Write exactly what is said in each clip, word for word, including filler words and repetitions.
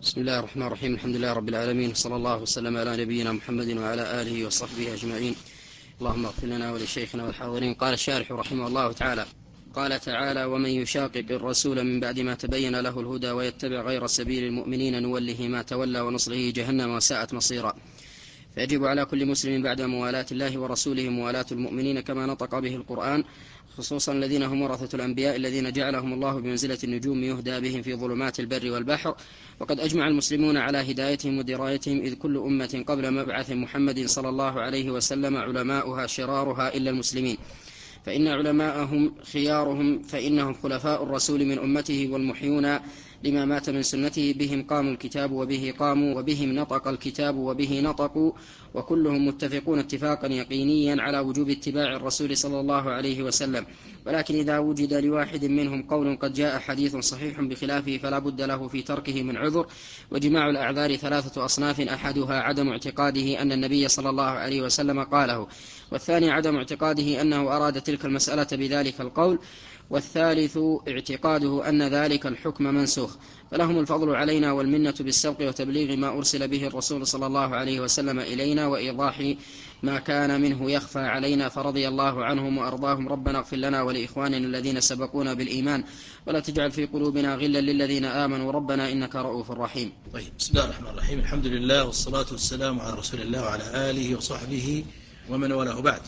بسم الله الرحمن الرحيم. الحمد لله رب العالمين، صلى الله وسلم على نبينا محمد وعلى آله وصحبه أجمعين. اللهم اغفر لنا ولشيخنا والحاضرين. قال الشارح رحمه الله تعالى: قال تعالى: ومن يشاقق الرسول من بعد ما تبين له الهدى ويتبع غير سبيل المؤمنين نوله ما تولى ونصله جهنم وساءت مصيرا. فيجب على كل مسلم بعد موالاة الله ورسوله موالاة المؤمنين كما نطق به القرآن، خصوصا الذين هم ورثة الأنبياء الذين جعلهم الله بمنزلة النجوم يهدى بهم في ظلمات البر والبحر. وقد أجمع المسلمون على هدايتهم ودرايتهم، إذ كل أمة قبل مبعث محمد صلى الله عليه وسلم علماؤها شرارها إلا المسلمين، فإن علماءهم خيارهم، فإنهم خلفاء الرسول من أمته والمحيون لما مات من سنته. بهم قام الكتاب وبه قاموا، وبهم نطق الكتاب وبه نطقوا، وكلهم متفقون اتفاقا يقينيا على وجوب اتباع الرسول صلى الله عليه وسلم. ولكن إذا وجد لواحد منهم قول قد جاء حديث صحيح بخلافه فلا بد له في تركه من عذر. وجماع الأعذار ثلاثة أصناف: أحدها عدم اعتقاده أن النبي صلى الله عليه وسلم قاله، والثاني عدم اعتقاده أنه أراد تلك المسألة بذلك القول، والثالث اعتقاده أن ذلك الحكم منسوخ. فلهم الفضل علينا والمنة بالسبق وتبليغ ما أرسل به الرسول صلى الله عليه وسلم إلينا، وإيضاح ما كان منه يخفى علينا، فرضي الله عنهم وأرضاهم. ربنا اغفر لنا ولإخواننا الذين سبقونا بالإيمان، ولا تجعل في قلوبنا غلا للذين آمنوا ربنا إنك رؤوف رحيم. طيب، بسم الله الرحمن الرحيم. الحمد لله والصلاة والسلام على رسول الله وعلى آله وصحبه ومن والاه. بعد،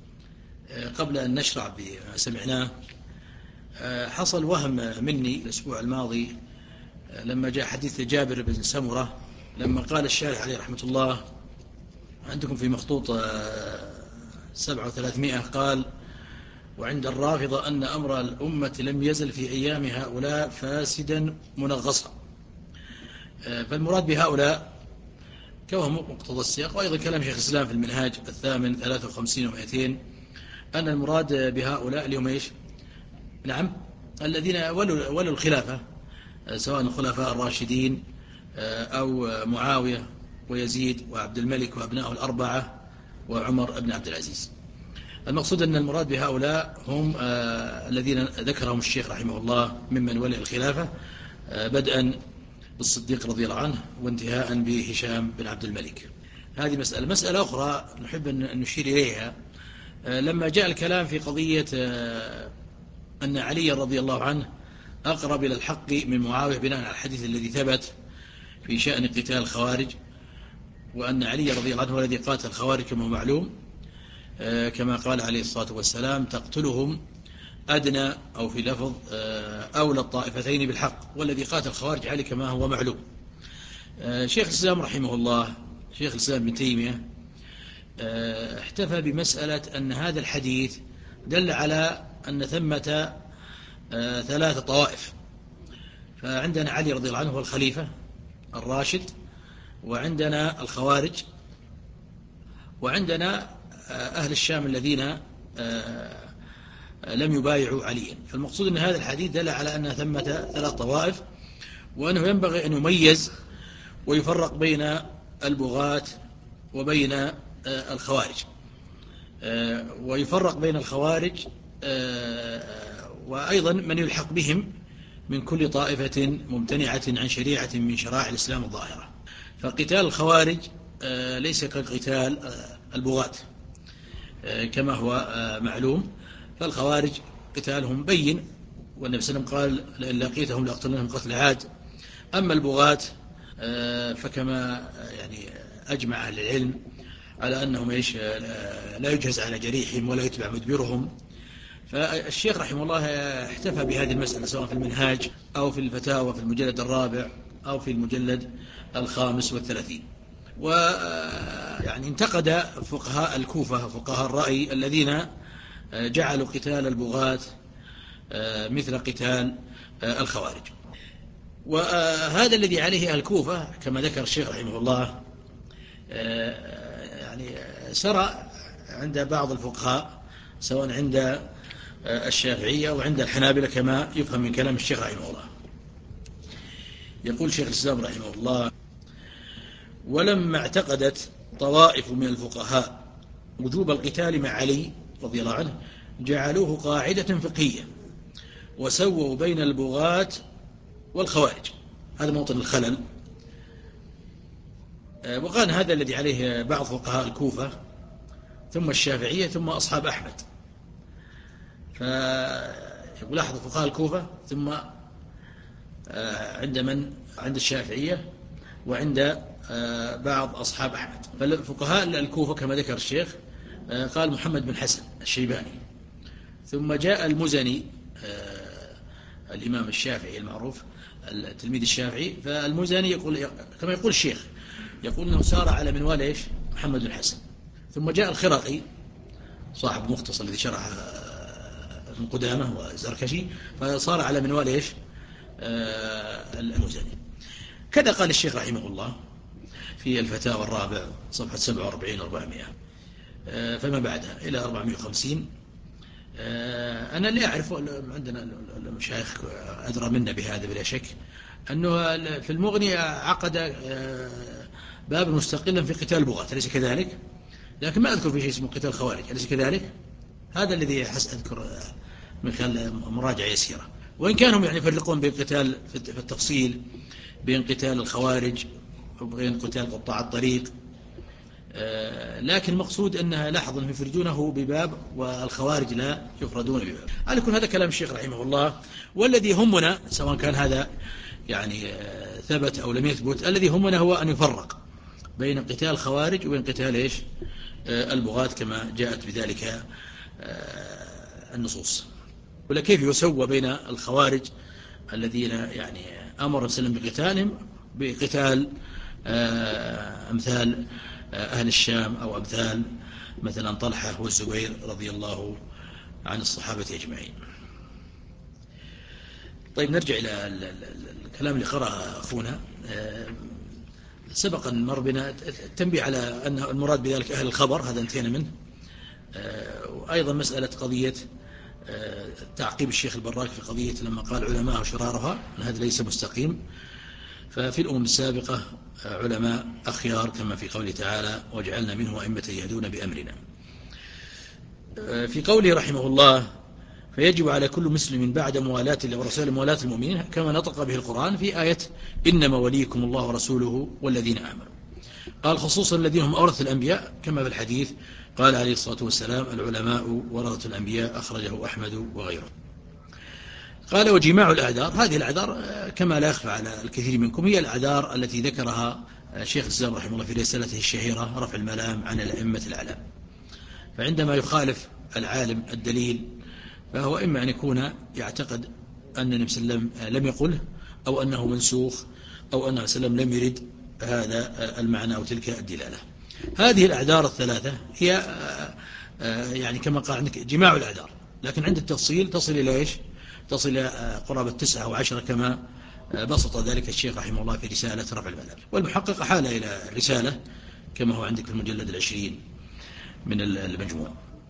قبل أن نشرع بما سمعناه، حصل وهم مني الأسبوع الماضي لما جاء حديث جابر بن سمرة، لما قال الشارح عليه رحمة الله عندكم في مخطوط سبعة وثلاثمائة، قال: وعند الرافضة أن أمر الأمة لم يزل في أيام هؤلاء فاسدا منغصا. فالمراد بهؤلاء كوهم مقتضى السياق، وأيضا كلام شيخ الإسلام في المنهاج الثامن ثلاثة وخمسين ومئتين أن المراد بهؤلاء اليوم إيش؟ نعم، الذين ولوا, ولوا الخلافة، سواء الخلفاء الراشدين أو معاوية ويزيد وعبد الملك وأبنائه الأربعة وعمر بن عبد العزيز. المقصود أن المراد بهؤلاء هم الذين ذكرهم الشيخ رحمه الله ممن ولي الخلافة، بدءا بالصديق رضي الله عنه وانتهاء بهشام بن عبد الملك. هذه مسألة. مسألة أخرى نحب أن نشير إليها، لما جاء الكلام في قضية أن علي رضي الله عنه أقرب إلى الحق من معاوية بناء على الحديث الذي ثبت في شأن قتال الخوارج، وأن علي رضي الله عنه هو الذي قاتل الخوارج كما هو معلوم، كما قال عليه الصلاة والسلام: تقتلهم أدنى، أو في لفظ أولى الطائفتين بالحق، والذي قاتل الخوارج علي كما هو معلوم. شيخ الإسلام رحمه الله، شيخ الإسلام ابن تيمية، احتفى بمسألة أن هذا الحديث دل على أن ثمة ثلاثة طوائف. فعندنا علي رضي الله عنه هو الخليفة الراشد، وعندنا الخوارج، وعندنا أهل الشام الذين لم يبايعوا عليا. فالمقصود أن هذا الحديث دل على أن ثمة ثلاث طوائف، وأنه ينبغي أن يميز ويفرق بين البغاة وبين الخوارج، ويفرق بين الخوارج وأيضا من يلحق بهم من كل طائفة ممتنعة عن شريعة من شرائع الإسلام الظاهرة. فقتال الخوارج ليس كقتال البغاة كما هو معلوم. فالخوارج قتالهم بين، والنبي صلى الله عليه وسلم قال: لئن لقيتهم لأقتلنهم قتل عاد. أما البغاة فكما يعني أجمع أهل العلم على أنهم إيش لا يجهز على جريحهم ولا يتبع مدبرهم. فالشيخ رحمه الله احتفى بهذه المسألة سواء في المنهاج أو في الفتاوى في المجلد الرابع أو في المجلد الخامس والثلاثين. ويعني انتقد فقهاء الكوفة، فقهاء الرأي، الذين جعلوا قتال البغاة مثل قتال الخوارج. وهذا الذي عليه الكوفة كما ذكر الشيخ رحمه الله يعني سرى عند بعض الفقهاء، سواء عند الشافعية وعند الحنابلة كما يفهم من كلام الشيخ رحمه الله. يقول شيخ الإسلام رحمه الله: ولما اعتقدت طوائف من الفقهاء وجوب القتال مع علي رضي الله عنه جعلوه قاعدة فقهية، وسووا بين البغاة والخوارج. هذا موطن الخلل وكان هذا الذي عليه بعض فقهاء الكوفة ثم الشافعية ثم أصحاب أحمد. فلاحظوا فقهاء الكوفة ثم عند من عند الشافعية وعند بعض أصحاب أحمد. فالفقهاء الكوفة كما ذكر الشيخ قال محمد بن حسن الشيباني، ثم جاء المزني الإمام الشافعي المعروف التلميذ الشافعي. فالمزني يقول كما يقول الشيخ، يقول أنه سار على منوال إيش محمد بن حسن. ثم جاء الخرقي صاحب المختصر الذي شرح ابن قدامة وزركشي، فصار على منوال إيش المزني. كذا قال الشيخ رحمه الله في الفتاوى الرابع صفحة سبعة وأربعين وأربعمائة فما بعدها إلى أربعمائة وخمسين. أنا اللي أعرف عندنا المشايخ أدرى منا بهذا بلا شك، أنه في المغني عقد باب مستقلا في قتال البغاة، أليس كذلك؟ لكن ما أذكر في شيء اسمه قتال الخوارج، أليس كذلك؟ هذا الذي أحس أذكر من خلال مراجعة يسيرة. وإن كانوا يعني يفرقون بين قتال في التفصيل بين قتال الخوارج وبين قتال قطاع الطريق، لكن المقصود أنها لاحظ أنهم يفردونه بباب والخوارج لا يفردون بباب. على كل هذا كلام الشيخ رحمه الله. والذي يهمنا سواء كان هذا يعني ثبت أو لم يثبت، الذي يهمنا هو أن يفرق بين قتال الخوارج وبين قتال إيش البغاة كما جاءت بذلك النصوص. ولا كيف يسوى بين الخوارج الذين يعني أمر وسلم بقتالهم بقتال أمثال أهل الشام أو أمثال مثلا طلحة والزبير رضي الله عن الصحابة أجمعين. طيب نرجع إلى الكلام اللي قرأ أخونا. سبقا مر بنا التنبيه على أن المراد بذلك أهل الخبر، هذا انتهينا منه. وأيضا مسألة قضية تعقيب الشيخ البراك في قضية لما قال علماء وشرارها، هذا ليس مستقيم. ففي الأمم السابقة علماء أخيار كما في قوله تعالى وجعلنا منهم أئمة يهدون بأمرنا. في قوله رحمه الله فيجب على كل مسلم بعد موالاة الله ورسوله موالاة المؤمنين كما نطق به القرآن في آية إنما وليكم الله ورسوله والذين آمنوا. قال خصوصا الذين هم أورث الأنبياء كما في الحديث قال عليه الصلاة والسلام العلماء ورثة الأنبياء أخرجه أحمد وغيره. قال وجماع الأعذار، هذه الأعذار كما لا يخفى على الكثير منكم هي الأعذار التي ذكرها شيخ الإسلام رحمه الله في رسالته الشهيرة رفع الملام عن الأئمة الأعلام. فعندما يخالف العالم الدليل فهو إما أن يكون يعتقد أن النبي صلى الله عليه وسلم لم يقله أو أنه منسوخ أو أن النبي صلى الله عليه وسلم لم يرد هذا المعنى أو تلك الدلالة. هذه الأعذار الثلاثة هي يعني كما قال عندك جماع الأعذار، لكن عند التفصيل تصل إلى إيش؟ تصل إلى قرابة تسعة وعشرة كما بسط ذلك الشيخ رحمه الله في رسالة رفع الملام. والمحقق حال إلى الرسالة كما هو عندك في المجلد العشرين من المجموع.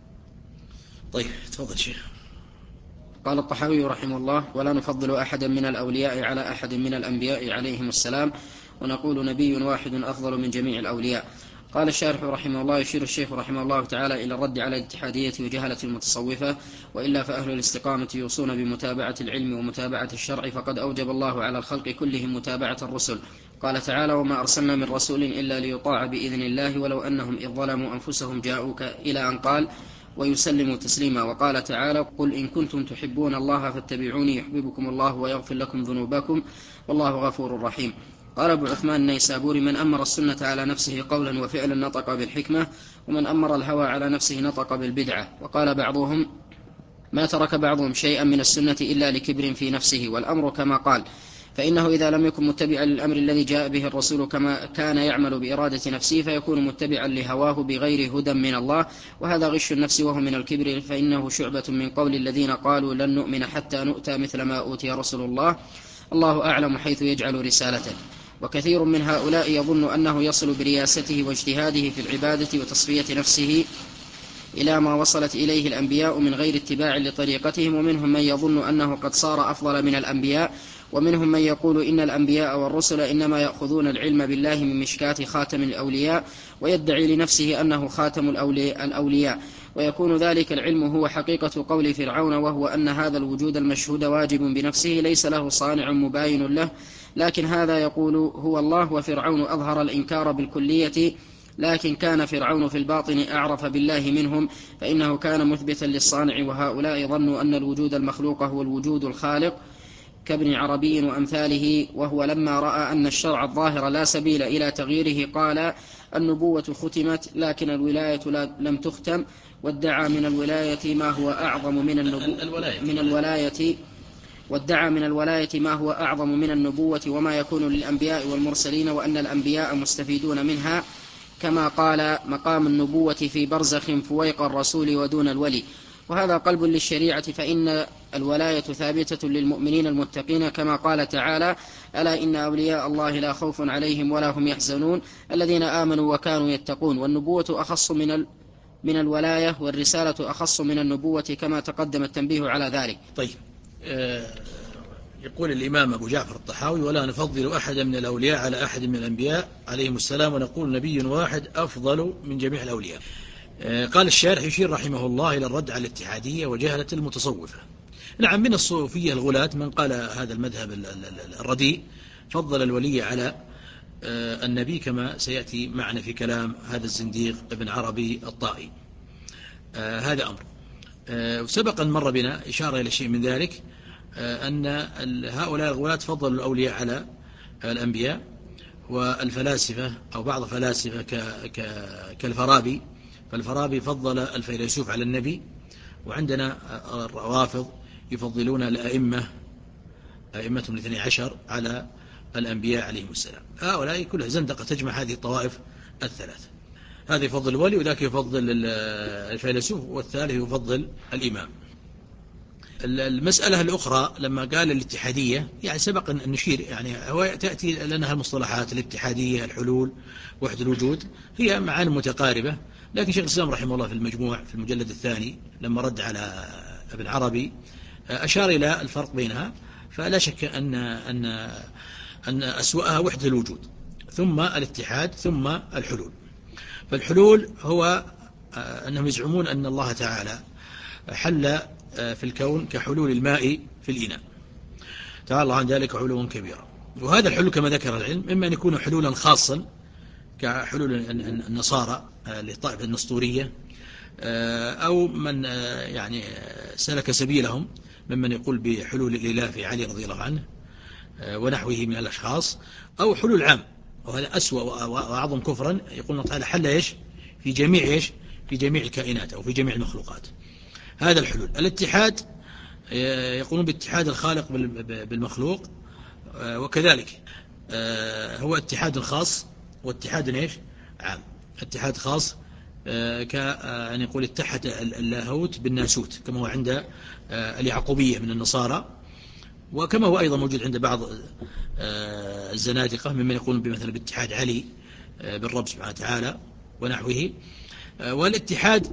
طيب تفضل شيخ. قال الطحاوي رحمه الله ولا نفضل أحدا من الأولياء على أحد من الأنبياء عليهم السلام ونقول نبي واحد أفضل من جميع الأولياء. قال الشارح رحمه الله يشير الشيخ رحمه الله تعالى إلى الرد على الاتحادية وجهلة المتصوفة، وإلا فأهل الاستقامة يوصون بمتابعة العلم ومتابعة الشرع، فقد أوجب الله على الخلق كلهم متابعة الرسل. قال تعالى وما أرسلنا من رسول إلا ليطاع بإذن الله ولو أنهم إذ ظلموا أنفسهم جاءوك إلى أن قال ويسلموا تسليما. وقال تعالى قل إن كنتم تحبون الله فاتبعوني يحببكم الله ويغفر لكم ذنوبكم والله غفور رحيم. قال أبو عثمان النيسابوري من أمر السنة على نفسه قولا وفعلا نطق بالحكمة، ومن أمر الهوى على نفسه نطق بالبدعة. وقال بعضهم ما ترك بعضهم شيئا من السنة إلا لكبر في نفسه، والأمر كما قال، فإنه إذا لم يكن متبعا للأمر الذي جاء به الرسول كما كان يعمل بإرادة نفسه فيكون متبعا لهواه بغير هدى من الله، وهذا غش النفس وهو من الكبر، فإنه شعبة من قول الذين قالوا لن نؤمن حتى نؤتى مثل ما أوتي رسول الله الله أعلم حيث يجعل رسالته. وكثير من هؤلاء يظن أنه يصل برياسته واجتهاده في العبادة وتصفية نفسه إلى ما وصلت إليه الأنبياء من غير اتباع لطريقتهم، ومنهم من يظن أنه قد صار أفضل من الأنبياء، ومنهم من يقول إن الأنبياء والرسل إنما يأخذون العلم بالله من مشكاة خاتم الأولياء، ويدعي لنفسه أنه خاتم الأولياء، ويكون ذلك العلم هو حقيقة قول فرعون، وهو أن هذا الوجود المشهود واجب بنفسه ليس له صانع مباين له لكن هذا يقول هو الله، وفرعون أظهر الإنكار بالكلية، لكن كان فرعون في الباطن أعرف بالله منهم، فإنه كان مثبتا للصانع، وهؤلاء ظنوا أن الوجود المخلوق هو الوجود الخالق كابن عربي وأمثاله، وهو لما رأى أن الشرع الظاهر لا سبيل إلى تغييره قال النبوة ختمت لكن الولاية لم تختم، وادعى من الولاية ما هو أعظم من النبوة من الولاية وادعى من الولاية ما هو أعظم من النبوة وما يكون للأنبياء والمرسلين، وأن الأنبياء مستفيدون منها، كما قال مقام النبوة في برزخ فويق الرسول ودون الولي. وهذا قلب للشريعة، فإن الولاية ثابتة للمؤمنين المتقين، كما قال تعالى ألا إن أولياء الله لا خوف عليهم ولا هم يحزنون الذين آمنوا وكانوا يتقون. والنبوة أخص من ال من الولاية، والرسالة أخص من النبوة، كما تقدم التنبيه على ذلك. طيب، آه يقول الإمام أبو جعفر الطحاوي: ولا نفضل أحدا من الأولياء على أحد من الأنبياء عليهم السلام، ونقول نبي واحد أفضل من جميع الأولياء. آه قال الشارح يشير رحمه الله إلى الرد على الاتحادية وجهلة المتصوفة. نعم، من الصوفية الغلاة من قال هذا المذهب الرديء، فضل الولي على آه النبي، كما سيأتي معنا في كلام هذا الزنديق ابن عربي الطائي. آه هذا أمر. آه وسبق أن مر بنا إشارة إلى شيء من ذلك، آه أن هؤلاء الغلاة فضلوا الأولياء على الأنبياء، والفلاسفة أو بعض الفلاسفة كالفارابي، فالفارابي فضل الفيلسوف على النبي، وعندنا الروافض يفضلون الأئمة أئمتهم الاثني عشر على الأنبياء عليهم السلام. هؤلاء كلها زندقة تجمع هذه الطوائف الثلاث، هذا يفضل الولي وذاك يفضل الفيلسوف والثالث يفضل الإمام. المسألة الأخرى لما قال الاتحادية، يعني سبق أن نشير، يعني هو تأتي لنا المصطلحات الاتحادية، الحلول، وحدة الوجود، هي معاني متقاربة، لكن شيخ الإسلام رحمه الله في المجموع في المجلد الثاني لما رد على ابن عربي أشار إلى الفرق بينها، فلا شك أن أن أن أسوأها وحدة الوجود، ثم الاتحاد، ثم الحلول. فالحلول هو أنهم يزعمون أن الله تعالى حل في الكون كحلول الماء في الإناء، تعالى الله عن ذلك علوا كبيرا. وهذا الحلول كما ذكر العلم إما أن يكون حلولا خاصا كحلول النصارى للطائفة النسطورية، أو من يعني سلك سبيلهم ممن يقول بحلول الإله في علي رضي الله عنه ونحوه من الأشخاص، أو حلول عام، وهذا أسوأ وأعظم كفرا، يقول الله تعالى حل إيش في جميع إيش في جميع الكائنات أو في جميع المخلوقات. هذا الحلول. الاتحاد يقولون باتحاد الخالق بالمخلوق، وكذلك هو اتحاد خاص واتحاد إيش عام. اتحاد خاص كأن يقول اتحد اللاهوت بالناسوت، كما هو عند اليعقوبية من النصارى، وكما هو أيضا موجود عند بعض الزنادقة ممن يقولون بمثل باتحاد علي بالرب سبحانه وتعالى ونحوه. والاتحاد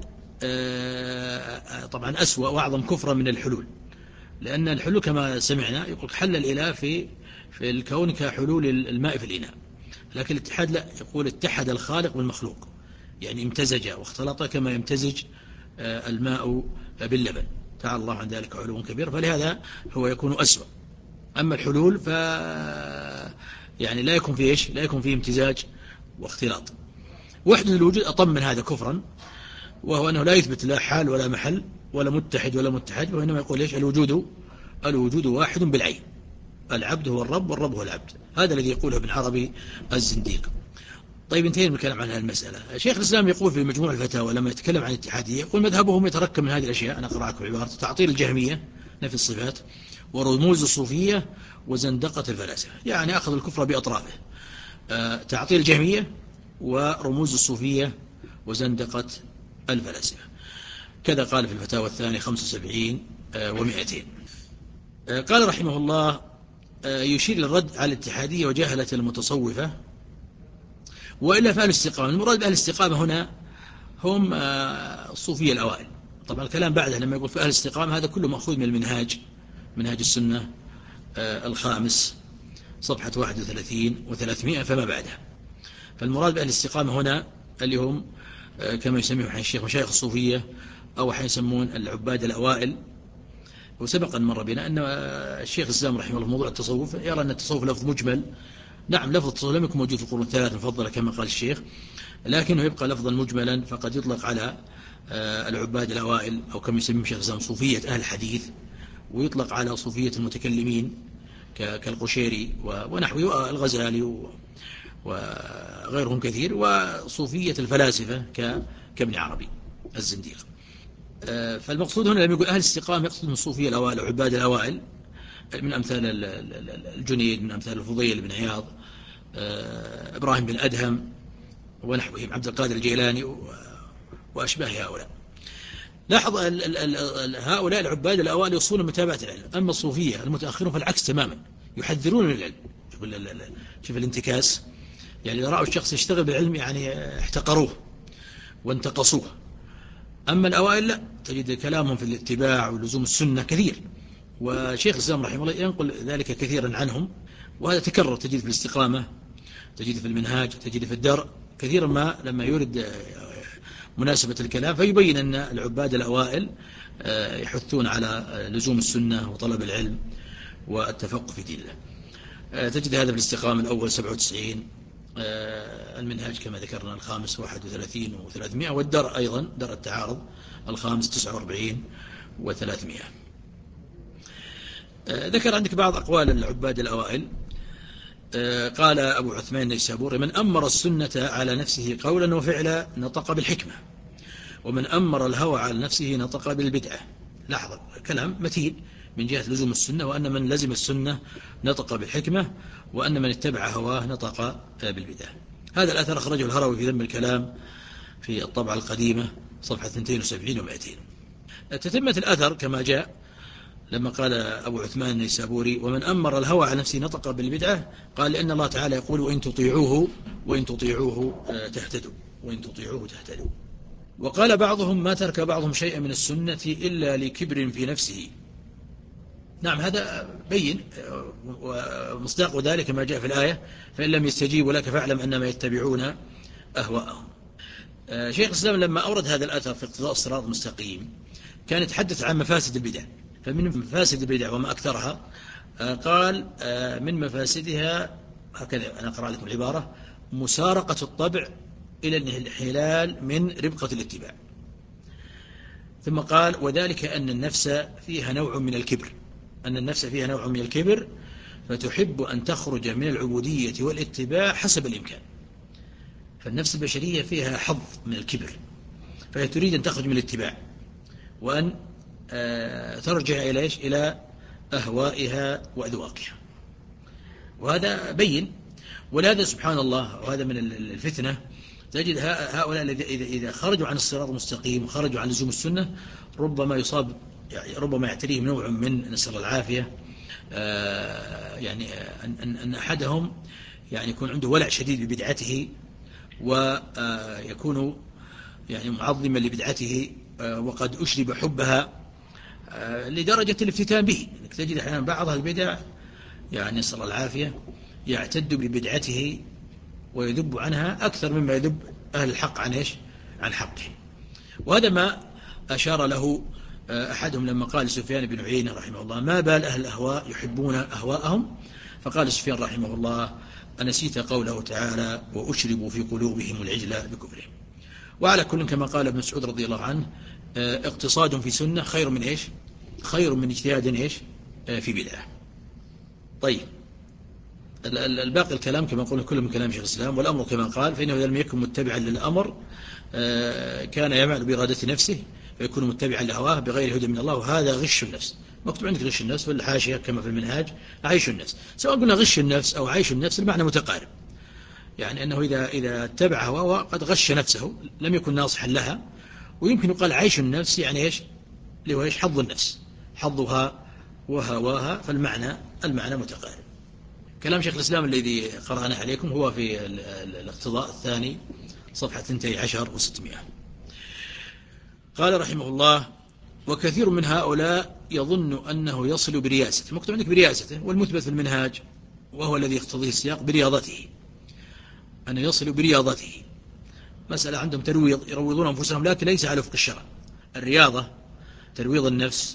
طبعا أسوأ وأعظم كفرا من الحلول، لأن الحلول كما سمعنا يقول حل الإله في في الكون كحلول الماء في الإناء، لكن الاتحاد لا، يقول اتحد الخالق بالمخلوق، يعني امتزج واختلط كما يمتزج الماء باللبن، تعالى الله عن ذلك علوا كبير، فلهذا هو يكون أسوأ. أما الحلول ف يعني لا يكون فيه إيش لا يكون فيه امتزاج واختلاط. وحدة الوجود أطم من هذا كفرا، وهو أنه لا يثبت لا حال ولا محل ولا متحد ولا متحد، وإنما يقول إيش الوجود الوجود واحد بالعين، العبد هو الرب والرب هو العبد، هذا الذي يقوله ابن عربي الزنديق. طيب، انتهينا من الكلام عن هذه المسألة. شيخ الإسلام يقول في مجموع الفتاوى لما يتكلم عن الاتحادية، يقول مذهبهم يتركب من هذه الأشياء، أنا أقرأكم عبارة: تعطيل الجهمية نفي الصفات، ورموز الصوفية، وزندقة الفلاسفة. يعني أخذ الكفر بأطرافه، تعطيل الجهمية ورموز الصوفية وزندقة الفلاسفة. كذا قال في الفتاوى الثانية خمسة وسبعين ومئتين. قال رحمه الله: يشير للرد على الاتحادية وجهلة المتصوفة، وإلا فأهل الاستقامة. المراد بأهل الاستقامة هنا هم الصوفية الأوائل. طبعا الكلام بعده لما يقول في أهل الاستقامة هذا كله مأخوذ من المنهاج، منهاج السنة الخامس صفحة واحد وثلاثين وثلاثمائة فما بعدها. فالمراد بأهل الاستقامة هنا اللي هم كما يسميهم الشيخ مشايخ الصوفية، أو حين يسمون العباد الأوائل، وسبق أن مر بنا أن الشيخ الإسلام رحمه الله موضوع التصوف يرى أن التصوف لفظ مجمل. نعم لفظ التصوف لم يكن موجود في القرون الثلاث المفضلة كما قال الشيخ، لكنه يبقى لفظا مجملا، فقد يطلق على العباد الأوائل أو كما يسميه الشيخ الإسلام صوفية أهل الحديث، ويطلق على صوفية المتكلمين كالقشيري ونحوه الغزالي وغيرهم كثير، وصوفية الفلاسفة كابن عربي الزنديق. فالمقصود هنا لما يقول أهل الاستقامة يقصد من الصوفية الأوائل وعباد الأوائل، من أمثال الجنيد، من أمثال الفضيل بن عياض، إبراهيم بن أدهم ونحوهم، عبد القادر الجيلاني وأشباه هؤلاء. لاحظ هؤلاء العباد الأوائل يصون متابعة العلم، أما الصوفية المتأخرون فالعكس تماما، يحذرون من العلم. شوف الانتكاس، يعني إذا رأوا الشخص يشتغل بالعلم يعني احتقروه وانتقصوه. أما الأوائل لا، تجد كلامهم في الاتباع ولزوم السنة كثير، وشيخ الإسلام رحمه الله ينقل ذلك كثيرا عنهم، وهذا تكرر، تجد في الاستقامة، تجد في المنهاج، تجد في الدرء، كثيرا ما لما يرد مناسبة الكلام فيبين أن العباد الأوائل يحثون على لزوم السنة وطلب العلم والتفقه في دين الله. تجد هذا في الاستقامة الأول سبعة وتسعين، المنهاج كما ذكرنا الخامس واحد وثلاثين وثلاثمائة، والدرء أيضا درء التعارض الخامس تسعة وأربعين وثلاثمائة. ذكر عندك بعض أقوال العباد الأوائل. قال أبو عثمان النيسابوري: من أمر السنة على نفسه قولا وفعلا نطق بالحكمة، ومن أمر الهوى على نفسه نطق بالبدعة. لاحظ كلام متين من جهة لزوم السنة، وأن من لزم السنة نطق بالحكمة، وأن من اتبع هواه نطق بالبدعة. هذا الأثر أخرجه الهروي في ذم الكلام في الطبعة القديمة صفحة اثنين وسبعين ومئتين. تتمة الأثر كما جاء لما قال أبو عثمان النيسابوري: ومن أمر الهوى على نفسه نطق بالبدعة، قال لأن الله تعالى يقول: وإن تطيعوه وإن تطيعوه تهتدوا وإن تطيعوه تهتدوا. وقال بعضهم: ما ترك بعضهم شيئا من السنة إلا لكبر في نفسه. نعم هذا بين، ومصداق ذلك ما جاء في الآية: فإن لم يستجيبوا لك فاعلم أنما يتبعون أهواءهم. شيخ الإسلام لما أورد هذا الأثر في اقتضاء الصراط المستقيم كان يتحدث عن مفاسد البدع، فمن مفاسد البدع وما أكثرها قال: من مفاسدها هكذا أنا أقرأ لكم العبارة: مسارقة الطبع إلى الانحلال من ربقة الاتباع. ثم قال: وذلك أن النفس فيها نوع من الكبر أن النفس فيها نوع من الكبر فتحب أن تخرج من العبودية والاتباع حسب الإمكان. فالنفس البشرية فيها حظ من الكبر، فهي تريد أن تخرج من الاتباع وأن ترجع إلى إيش؟ إلى أهوائها وأذواقها. وهذا بين. ولهذا سبحان الله، وهذا من الفتنة، تجد هؤلاء إذا خرجوا عن الصراط المستقيم وخرجوا عن لزوم السنة ربما يصاب، يعني ربما يعتريهم نوع من نسأل العافية، يعني أن أن أحدهم يعني يكون عنده ولع شديد ببدعته، ويكون يعني معظما لبدعته وقد أشرب حبها لدرجة الافتتان به. تجد أحيانا بعض البدع يعني نسأل العافية يعتد ببدعته ويذب عنها أكثر مما يذب أهل الحق عن إيش؟ عن حقه. وهذا ما أشار له أحدهم لما قال سفيان بن عيينة رحمه الله: ما بال أهل الأهواء يحبون أهواءهم؟ فقال سفيان رحمه الله: أنسيت قوله تعالى: وأشربوا في قلوبهم العجل بكفرهم. وعلى كل كما قال ابن مسعود رضي الله عنه: اقتصاد في سنة خير من إيش؟ خير من اجتهاد إيش؟ في بدعة. طيب الباقي الكلام كما قلنا كله من كلام شيخ الإسلام. والأمر كما قال: فإنه إذا لم يكن متبعا للأمر كان يعمل بإرادة نفسه فيكون متبعا لهواه بغير هدى من الله، وهذا غش النفس. مكتوب عندك غش النفس في الحاشية كما في المنهاج عيش النفس. سواء قلنا غش النفس أو عيش النفس المعنى متقارب، يعني أنه إذا إذا اتبع هواه قد غش نفسه لم يكن ناصحا لها. ويمكن يقال عيش النفس يعني إيش؟ اللي هو إيش؟ حظ النفس، حظها وهواها، فالمعنى المعنى متقارب. كلام شيخ الإسلام الذي قرأنا عليكم هو في الاقتضاء الثاني صفحة اثنتي عشر وستمائة. قال رحمه الله: وكثير من هؤلاء يظن أنه يصل برياسته. مكتوب عندك برياسته، والمثبت في المنهاج وهو الذي يقتضيه السياق برياضته، أن يصل برياضته. مسألة عندهم ترويض، يروضون أنفسهم لكن ليس على وفق الشرع. الرياضة ترويض النفس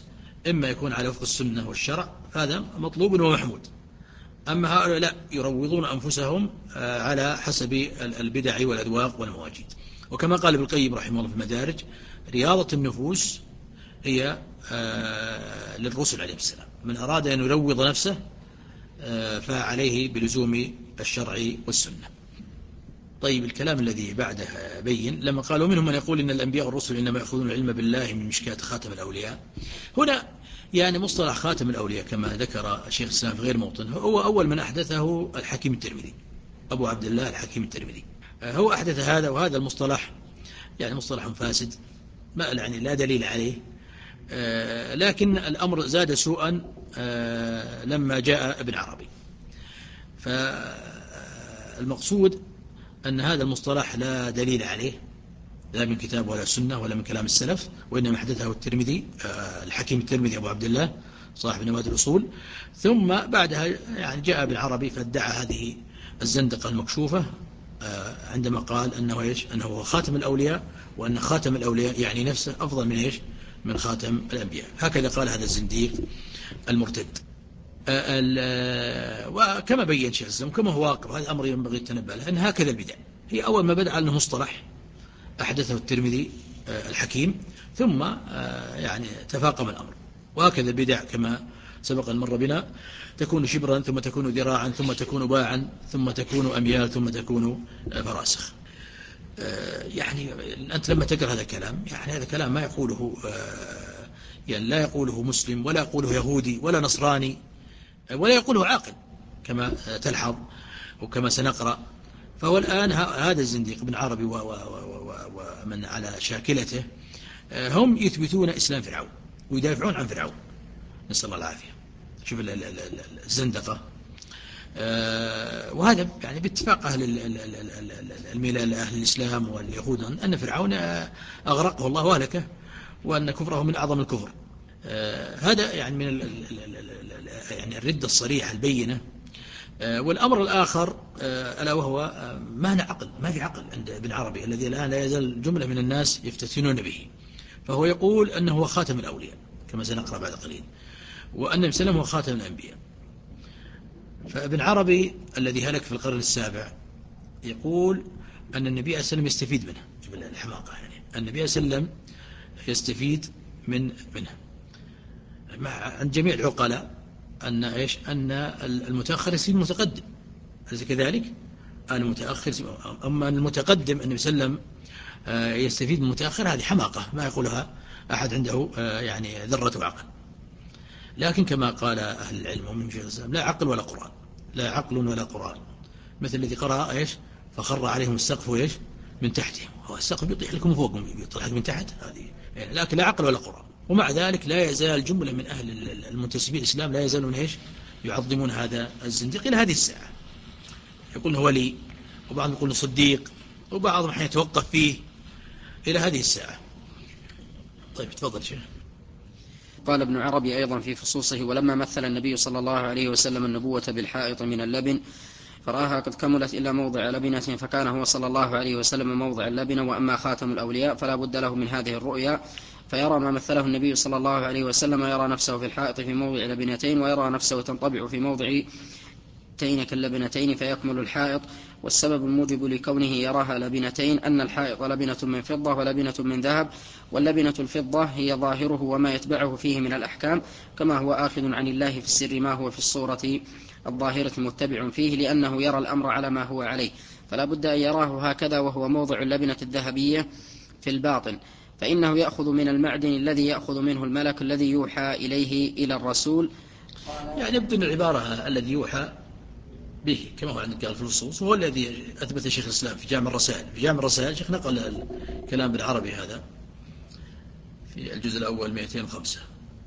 إما يكون على وفق السنة والشرع، هذا مطلوب ومحمود. أما هؤلاء لا، يروضون أنفسهم على حسب البدع والأذواق والمواجيد. وكما قال ابن القيم رحمه الله في المدارج: رياضة النفوس هي للرسل عليه السلام، من أراد أن يروض نفسه فعليه بلزوم الشرع والسنة. طيب، الكلام الذي بعده بين لما قالوا: منهم من يقول إن الأنبياء والرسل إنما يأخذون العلم بالله من مشكاة خاتم الأولياء. هنا يعني مصطلح خاتم الأولياء كما ذكر شيخ الإسلام في غير موطن هو أول من أحدثه الحكيم الترمذي، أبو عبد الله الحكيم الترمذي، هو أحدث هذا. وهذا المصطلح يعني مصطلح فاسد، ما يعني لا دليل عليه، لكن الأمر زاد سوءا لما جاء ابن عربي. فالمقصود أن هذا المصطلح لا دليل عليه، لا من كتاب ولا سنة ولا من كلام السلف، وإنما حدثه الترمذي الحكيم الترمذي أبو عبد الله صاحب نوادر الأصول. ثم بعدها يعني جاء ابن عربي فادعى هذه الزندقة المكشوفة عندما قال أنه إيش؟ أنه هو خاتم الأولياء، وأن خاتم الأولياء يعني نفسه أفضل من إيش؟ من خاتم الأنبياء. هكذا قال هذا الزنديق المرتد. وكما بين شيخ الإسلام كما هو واقع، هذا أمر ينبغي التنبه له، أن هكذا البدع هي أول ما بدأ أنه مصطلح أحدثه الترمذي الحكيم، ثم يعني تفاقم الأمر. وهكذا البدع كما سبق أن مر بنا، تكون شبرا ثم تكون ذراعا ثم تكون باعا ثم تكون أميال ثم تكون فراسخ. يعني أنت لما تقرأ هذا الكلام، يعني هذا كلام ما يقوله يعني لا يقوله مسلم ولا يقوله يهودي ولا نصراني ولا يقوله عاقل كما تلحظ وكما سنقرأ. فهو الآن هذا الزنديق ابن عربي ومن على شاكلته هم يثبتون إسلام فرعون ويدافعون عن فرعون، نسأل الله العافية. شوف الزندقة. وهذا يعني باتفاق أهل الملل أهل الإسلام واليهود أن فرعون أغرقه الله وهلكه، وأن كفره من أعظم الكفر. هذا يعني من يعني الردة الصريحة البينة. والأمر الآخر ألا وهو معنى عقل، ما في عقل عند ابن عربي الذي الآن لا يزال جملة من الناس يفتتنون به. فهو يقول أنه هو خاتم الأولياء كما سنقرأ بعد قليل، وأن النبي صلى الله عليه وسلم هو خاتم الأنبياء. فابن عربي الذي هلك في القرن السابع يقول أن النبي صلى الله عليه وسلم يستفيد منه. شوف الحماقة، يعني النبي صلى الله عليه وسلم يستفيد من منه عند جميع العقلاء، أن إيش؟ أن المتأخر يصير متقدم، أليس كذلك؟ المتأخر. أما المتقدم النبي صلى الله عليه وسلم يستفيد من المتأخر، هذه حماقة ما يقولها أحد عنده يعني ذرة عقل. لكن كما قال أهل العلم ومن شيخ الإسلام: لا عقل ولا قرآن، لا عقل ولا قرآن. مثل الذي قرأ إيش؟ فخر عليهم السقف إيش؟ من تحتهم. هو السقف بيطيح لكم فوقهم، بيطيح من تحت، هذه يعني. لكن لا عقل ولا قرآن. ومع ذلك لا يزال جملة من أهل المنتسبين الإسلام لا يزالون إيش؟ يعظمون هذا الزنديق إلى هذه الساعة. يقولون هو ولي، وبعضهم يقولون صديق، وبعضهم حين يتوقف فيه إلى هذه الساعة. طيب تفضل شيخ. قال ابن عربي أيضا في فصوصه: ولما مثل النبي صلى الله عليه وسلم النبوة بالحائط من اللبن فرآها قد كملت إلا موضع لبنة، فكان هو صلى الله عليه وسلم موضع اللبنة. وأما خاتم الأولياء فلا بد له من هذه الرؤيا، فيرى ما مثله النبي صلى الله عليه وسلم، يرى نفسه في الحائط في موضع لبنتين، ويرى نفسه تنطبع في موضع تين كاللبنتين فيكمل الحائط. والسبب الموجب لكونه يراها لبنتين أن الحائط لبنة من فضة ولبنة من ذهب، واللبنة الفضة هي ظاهره وما يتبعه فيه من الأحكام، كما هو آخذ عن الله في السر ما هو في الصورة الظاهرة متبع فيه، لأنه يرى الأمر على ما هو عليه، فلا بد أن يراه هكذا، وهو موضع اللبنة الذهبية في الباطن، فإنه يأخذ من المعدن الذي يأخذ منه الملك الذي يوحى إليه إلى الرسول. يعني يبدو أن العبارة الذي يوحى به كما هو عندك قال في النصوص هو الذي أثبت شيخ الإسلام في جامع الرسائل. في جامع الرسائل شيخ نقل الكلام بالعربي هذا في الجزء الأول مئتين وخمسة،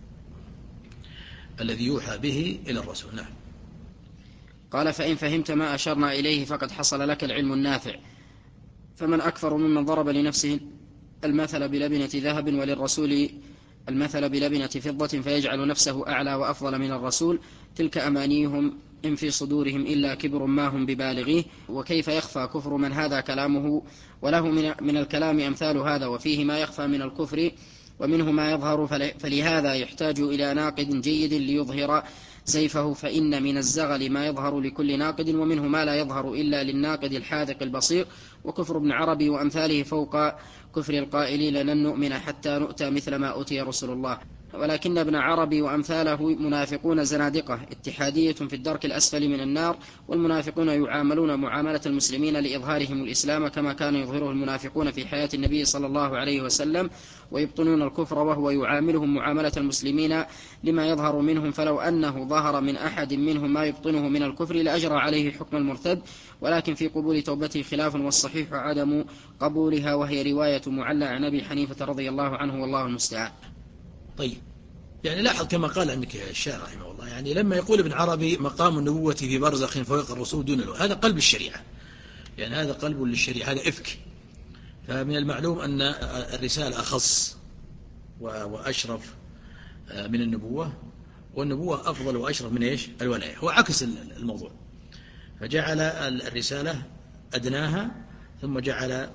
الذي يوحى به إلى الرسول. نعم. قال: فإن فهمت ما أشرنا إليه فقد حصل لك العلم النافع. فمن أكثر ممن ضرب لنفسه المثل بلبنة ذهب وللرسول المثل بلبنة فضة فيجعل نفسه أعلى وأفضل من الرسول، تلك أمانيهم إن في صدورهم إلا كبر ما هم ببالغيه. وكيف يخفى كفر من هذا كلامه وله من الكلام أمثال هذا، وفيه ما يخفى من الكفر ومنه ما يظهر فلهذا يحتاج إلى ناقد جيد ليظهر زيفه، فإن من الزغل ما يظهر لكل ناقد، ومنه ما لا يظهر إلا للناقد الحاذق البصير. وكفر ابن عربي وأمثاله فوق كفر القائلين لن نؤمن حتى نؤتى مثل ما أوتي رسول الله. ولكن ابن عربي وأمثاله منافقون زنادقة اتحادية في الدرك الأسفل من النار، والمنافقون يعاملون معاملة المسلمين لإظهارهم الإسلام كما كان يظهره المنافقون في حياة النبي صلى الله عليه وسلم، ويبطنون الكفر وهو يعاملهم معاملة المسلمين لما يظهر منهم، فلو أنه ظهر من أحد منهم ما يبطنه من الكفر لأجرى عليه حكم المرتد، ولكن في قبول توبته خلاف، والصحيح عدم قبولها، وهي رواية معلى عن أبي حنيفة رضي الله عنه والله المستعان. طيب، يعني لاحظ كما قال عندك الشارع رحمه الله، يعني لما يقول ابن عربي مقام النبوة في برزخ فوق الرسول دون الوحي، هذا قلب الشريعة، يعني هذا قلب للشريعة، هذا إفك. فمن المعلوم أن الرسالة أخص وأشرف من النبوة، والنبوة أفضل وأشرف من إيش؟ الولاية. هو عكس الموضوع، فجعل الرسالة أدناها، ثم جعل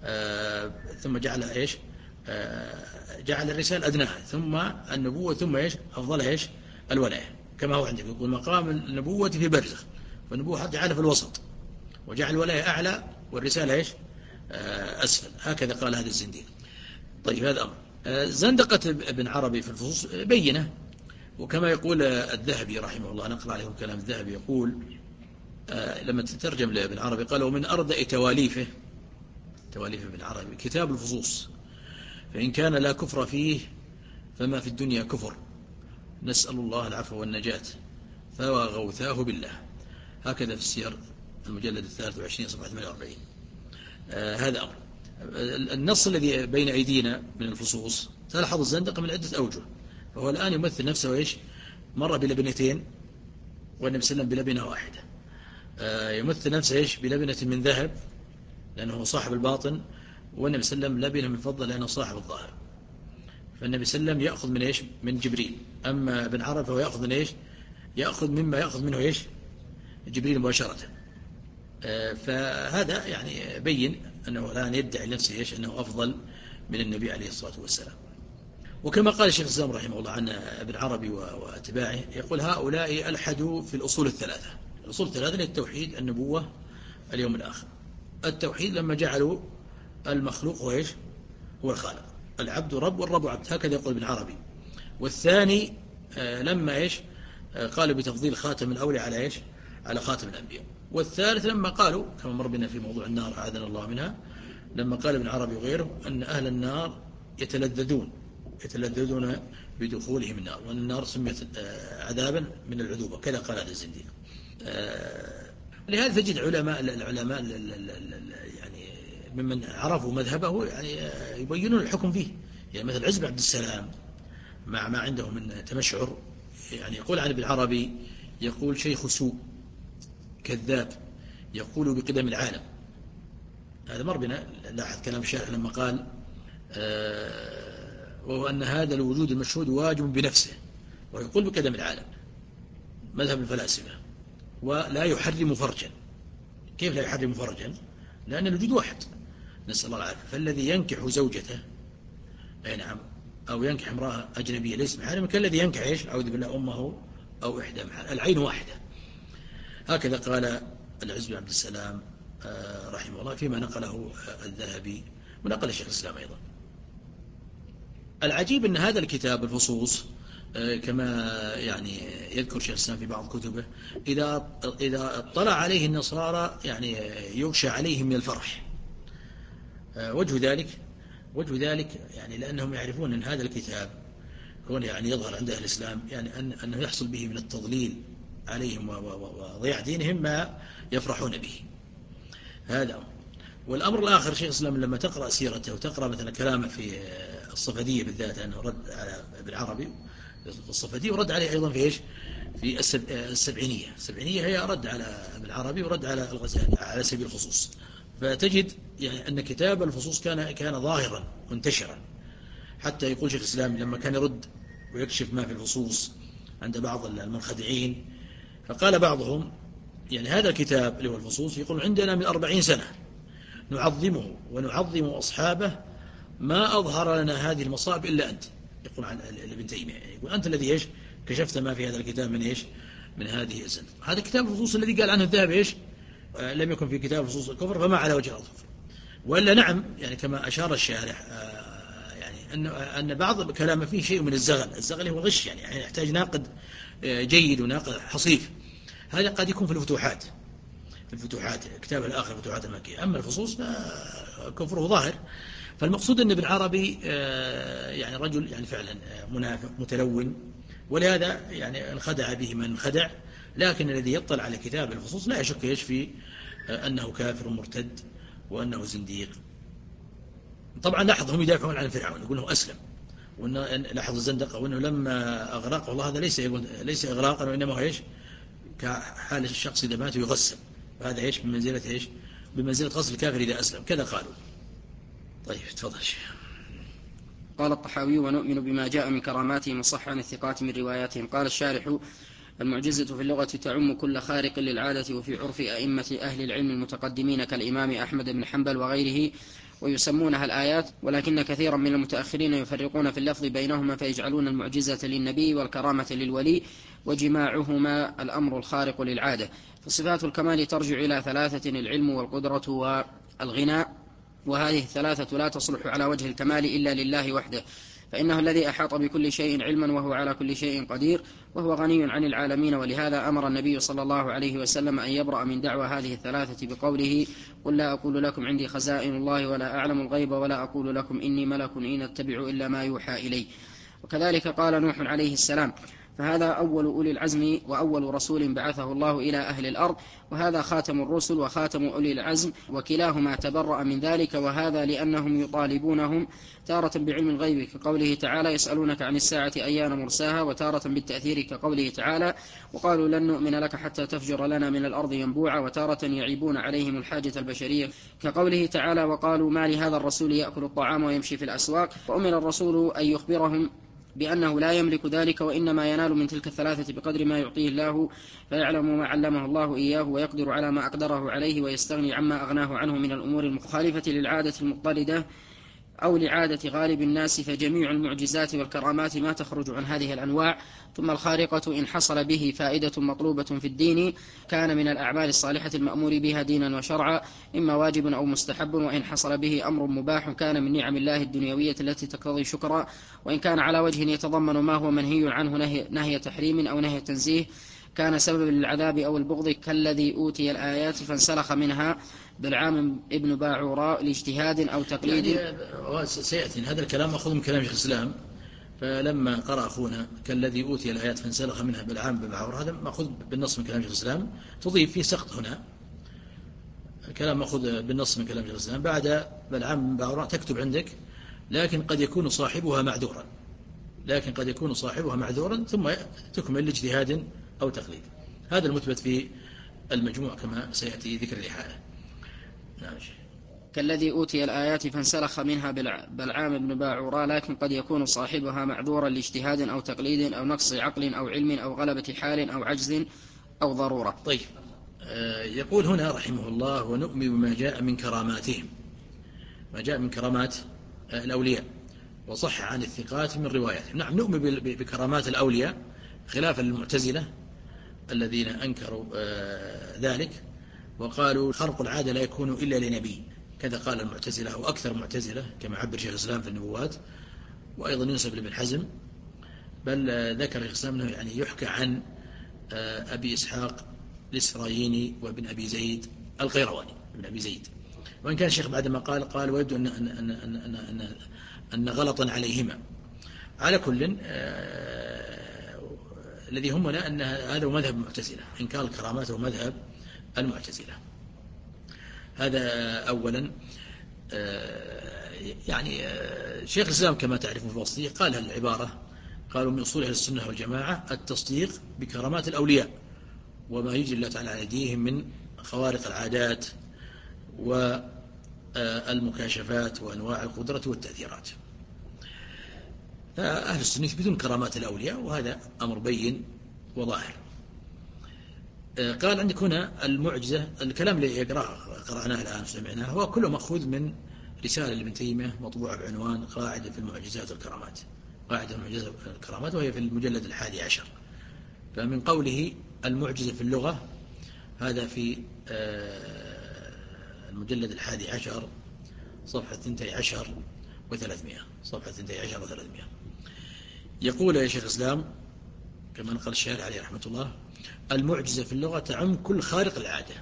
آه ثم جعل إيش آه جعل الرسالة أدناها ثم النبوة، ثم إيش أفضلها إيش؟ الولاية. كما هو عندك يقول مقام النبوة في برزخ، فالنبوة جعلها في الوسط، وجعل الولاية أعلى والرسالة إيش آه أسفل. هكذا قال هذا الزنديق. طيب، هذا أمر. آه زندقة ابن عربي في الفصوص بينة، وكما يقول الذهبي رحمه الله، نقرأ عليهم كلام الذهبي، يقول آه لما تترجم لابن عربي قال: ومن أردأ تواليفه تواليف ابن عربي كتاب الفصوص، فإن كان لا كفر فيه فما في الدنيا كفر، نسأل الله العفو والنجاة، فوغوثاه بالله. هكذا في السير المجلد الثالث وعشرين صفحة ثمانية وأربعين. آه هذا أمر. النص الذي بين أيدينا من الفصوص تلحظ الزندقة من عدة أوجه، فهو الآن يمثل نفسه إيش؟ مرة بلبنتين، والنبي صلى الله عليه وسلم بلبنة واحدة. آه يمثل نفسه إيش؟ بلبنة من ذهب لأنه صاحب الباطن، والنبي صلى الله عليه وسلم لبنة من فضة لأنه صاحب الظاهر. فالنبي صلى الله عليه وسلم يأخذ من إيش؟ من جبريل. أما ابن عربي فهو يأخذ من إيش؟ يأخذ مما يأخذ منه إيش؟ جبريل مباشرة. آه فهذا يعني بين أنه الآن يدعي نفسه إيش؟ أنه أفضل من النبي عليه الصلاة والسلام. وكما قال الشيخ الإسلام رحمه الله عن ابن عربي واتباعه، يقول: هؤلاء ألحدوا في الأصول الثلاثة. الأصول الثلاثة هي التوحيد، النبوة، اليوم الآخر. التوحيد لما جعلوا المخلوق هو إيش؟ هو الخالق، العبد رب والرب عبد، هكذا يقول ابن عربي. والثاني آه لما إيش آه قالوا بتفضيل خاتم الأولياء على إيش؟ على خاتم الأنبياء. والثالث لما قالوا كما مر بنا في موضوع النار أعاذنا الله منها، لما قال ابن عربي وغيره أن أهل النار يتلذذون يتلذذون بدخولهم النار، وأن النار سميت آه عذابا من العذوبة، كذا قال هذا الزنديق. آه لهذا تجد علماء العلماء يعني ممن عرفوا مذهبه يعني يبينون الحكم فيه، يعني مثل عز بن عبد السلام مع ما عنده من تمشعر، يعني يقول عن ابن عربي، يقول: شيخ سوء كذاب يقول بقدم العالم. هذا مر بنا، لاحظ كلام الشارح لما قال آه وهو أن هذا الوجود المشهود واجب بنفسه، ويقول بقدم العالم، مذهب الفلاسفة، ولا يحرم فرجا. كيف لا يحرم فرجا؟ لأن الوجود واحد، نسأل الله العافية. فالذي ينكح زوجته أي نعم أو ينكح امرأة أجنبية ليس محارم كالذي ينكح إيش؟ أعوذ بالله أمه أو إحدى محارم، العين واحدة. هكذا قال العز بن عبد السلام رحمه الله فيما نقله الذهبي ونقل الشيخ الإسلام أيضا. العجيب أن هذا الكتاب الفصوص كما يعني يذكر شيخ الإسلام في بعض كتبه، إذا إذا اطلع عليه النصارى يعني يغشى عليهم من الفرح. وجه ذلك وجه ذلك يعني لأنهم يعرفون أن هذا الكتاب كون يعني يظهر عند أهل الإسلام يعني أن أنه يحصل به من التضليل عليهم وضياع دينهم ما يفرحون به. هذا. والأمر الآخر، شيخ الإسلام لما تقرأ سيرته وتقرأ مثلا كلامه في الصفدية بالذات، أنه رد على ابن عربي في الصفدية، ورد عليه أيضا في إيش؟ في السبعينية. السبعينية هي رد على ابن عربي ورد على الغزالي على سبيل الخصوص. فتجد يعني أن كتاب الفصوص كان كان ظاهرا منتشرا، حتى يقول شيخ الإسلام لما كان يرد ويكشف ما في الفصوص عند بعض المنخدعين، فقال بعضهم يعني هذا الكتاب اللي هو الفصوص يقول عندنا من أربعين سنة نعظمه ونعظم أصحابه ما أظهر لنا هذه المصائب إلا أنت، يقول عن ابن تيمية، يعني يقول أنت الذي إيش كشفت ما في هذا الكتاب من إيش من هذه الزند. هذا كتاب الفصوص الذي قال عنه الذهبي إيش آه لم يكن في كتاب فصوص الكفر فما على وجه الكفر. وإلا نعم، يعني كما أشار الشارح آه يعني أن أن بعض كلامه فيه شيء من الزغل. الزغل هو غش، يعني, يعني يحتاج ناقد آه جيد وناقد حصيف. هذا قد يكون في الفتوحات، في الفتوحات كتاب الآخر فتوحات المكية. أما الفصوص فكفره ظاهر. فالمقصود أن ابن عربي يعني رجل يعني فعلا منافق متلون، ولهذا يعني انخدع به من انخدع. لكن الذي يطلع على كتاب الفصوص لا يشك ايش في أنه كافر مرتد وأنه زنديق. طبعا لاحظ هم يدافعون عن فرعون، يقول له أسلم، وأن لاحظ الزندقة، وأنه لما أغرق، والله هذا ليس ليس إغراقا، وإنما هو ايش كحال الشخص إذا مات يغسل، هذا ايش بمنزلة ايش بمنزلة غسل الكافر إذا أسلم، كذا قالوا. طيب تفضل شيخ. قال الطحاوي: ونؤمن بما جاء من كراماتهم وصح عن الثقات من رواياتهم. قال الشارح: المعجزة في اللغة تعم كل خارق للعادة، وفي عرف أئمة أهل العلم المتقدمين كالإمام أحمد بن حنبل وغيره، ويسمونها الآيات، ولكن كثيرا من المتأخرين يفرقون في اللفظ بينهما فيجعلون المعجزة للنبي والكرامة للولي، وجماعهما الأمر الخارق للعادة. فصفات الكمال ترجع إلى ثلاثة: العلم والقدرة والغناء، وهذه الثلاثة لا تصلح على وجه الكمال إلا لله وحده، فإنه الذي أحاط بكل شيء علما وهو على كل شيء قدير، وهو غني عن العالمين. ولهذا أمر النبي صلى الله عليه وسلم أن يبرأ من دعوى هذه الثلاثة بقوله: قل لا أقول لكم عندي خزائن الله ولا أعلم الغيب ولا أقول لكم إني ملك إن أتبع إلا ما يوحى إلي. وكذلك قال نوح عليه السلام، فهذا أول أولي العزم وأول رسول بعثه الله إلى أهل الأرض، وهذا خاتم الرسل وخاتم أولي العزم، وكلاهما تبرأ من ذلك. وهذا لأنهم يطالبونهم تارة بعلم الغيب كقوله تعالى: يسألونك عن الساعة أيان مرساها، وتارة بالتأثير كقوله تعالى: وقالوا لن نؤمن لك حتى تفجر لنا من الأرض ينبوعا، وتارة يعيبون عليهم الحاجة البشرية كقوله تعالى: وقالوا ما لهذا الرسول يأكل الطعام ويمشي في الأسواق. وأمر الرسول أن يخبرهم بأنه لا يملك ذلك، وإنما ينال من تلك الثلاثة بقدر ما يعطيه الله، فيعلم ما علمه الله إياه، ويقدر على ما أقدره عليه، ويستغني عما أغناه عنه من الأمور المخالفة للعادة المضطردة أو لعادة غالب الناس. فجميع المعجزات والكرامات ما تخرج عن هذه الأنواع. ثم الخارقة إن حصل به فائدة مطلوبة في الدين كان من الأعمال الصالحة المأمور بها دينا وشرعا، إما واجب أو مستحب. وإن حصل به أمر مباح كان من نعم الله الدنيوية التي تقتضي شكرا، وإن كان على وجه يتضمن ما هو منهي عنه نهي, نهي تحريم أو نهي تنزيه كان سبب للعذاب أو البغض، كالذي أوتي الآيات فانسلخ منها بالعام ابن باعوراء لاجتهاد أو تقليد. يعني سيأتي هذا الكلام مأخوذ من كلام شيخ الإسلام، فلما قرأ أخونا كالذي أوتي الآيات فانسلخ منها بالعام ابن باعوراء، هذا مأخوذ بالنص من كلام شيخ الإسلام، تضيف فيه سقط هنا. الكلام مأخوذ بالنص من كلام شيخ الإسلام. بعد بالعام ابن باعوراء تكتب عندك لكن قد يكون صاحبها معذورا، لكن قد يكون صاحبها معذورا ثم تكمل لاجتهاد أو تقليد. هذا المثبت في المجموع كما سيأتي ذكر الإحالة. نعم. كالذي أوتي الآيات فانسلخ منها بالعام ابن باعوراء، لكن قد يكون صاحبها معذورا لاجتهاد أو تقليد أو نقص عقل أو علم أو غلبة حال أو عجز أو ضرورة. طيب، يقول هنا رحمه الله: ونؤمن بما جاء من كراماتهم، ما جاء من كرامات الأولياء وصح عن الثقات من رواياتهم. نعم، نؤمن بكرامات الأولياء خلافا للمعتزلة الذين أنكروا ذلك وقالوا خرق العادة لا يكون إلا لنبي، كذا قال المعتزلة وأكثر معتزلة كما عبر شيخ الإسلام في النبوات، وأيضا ينسب لابن حزم. بل ذكر شيخ الإسلام أنه يعني يحكى عن أبي إسحاق الإسرائيلي وابن أبي زيد القيرواني ابن أبي زيد، وإن كان الشيخ بعدما قال قال ويبدو أن, أن, أن, أن, أن, أن, أن غلطا عليهما. على كل الذي همنا أن هذا هو مذهب المعتزلة، إنكار الكرامات هو مذهب المعتزلة. هذا أولا. يعني شيخ الإسلام كما تعرفون في وصيه قال العبارة، قالوا من أصول أهل السنة والجماعة التصديق بكرامات الأولياء وما يجري الله تعالى على أيديهم من خوارق العادات والمكاشفات وأنواع القدرة والتأثيرات. أهل السنة يثبتون كرامات الأولياء، وهذا أمر بين وظاهر. قال عندك هنا المعجزة، الكلام اللي يقرأه قرأناه الآن سمعناه هو كله مأخوذ من رسالة لابن تيمية مطبوعة بعنوان قاعدة في المعجزات والكرامات، قاعدة في المعجزات والكرامات، وهي في المجلد الحادي عشر. فمن قوله المعجزة في اللغة هذا في المجلد الحادي عشر صفحة اثنتي عشر وثلاثمائة، صفحة اثنتي عشر وثلاثمائة. يقول يا شيخ الإسلام كما نقل الشارع عليه رحمة الله: المعجزة في اللغة تعم كل خارق العادة.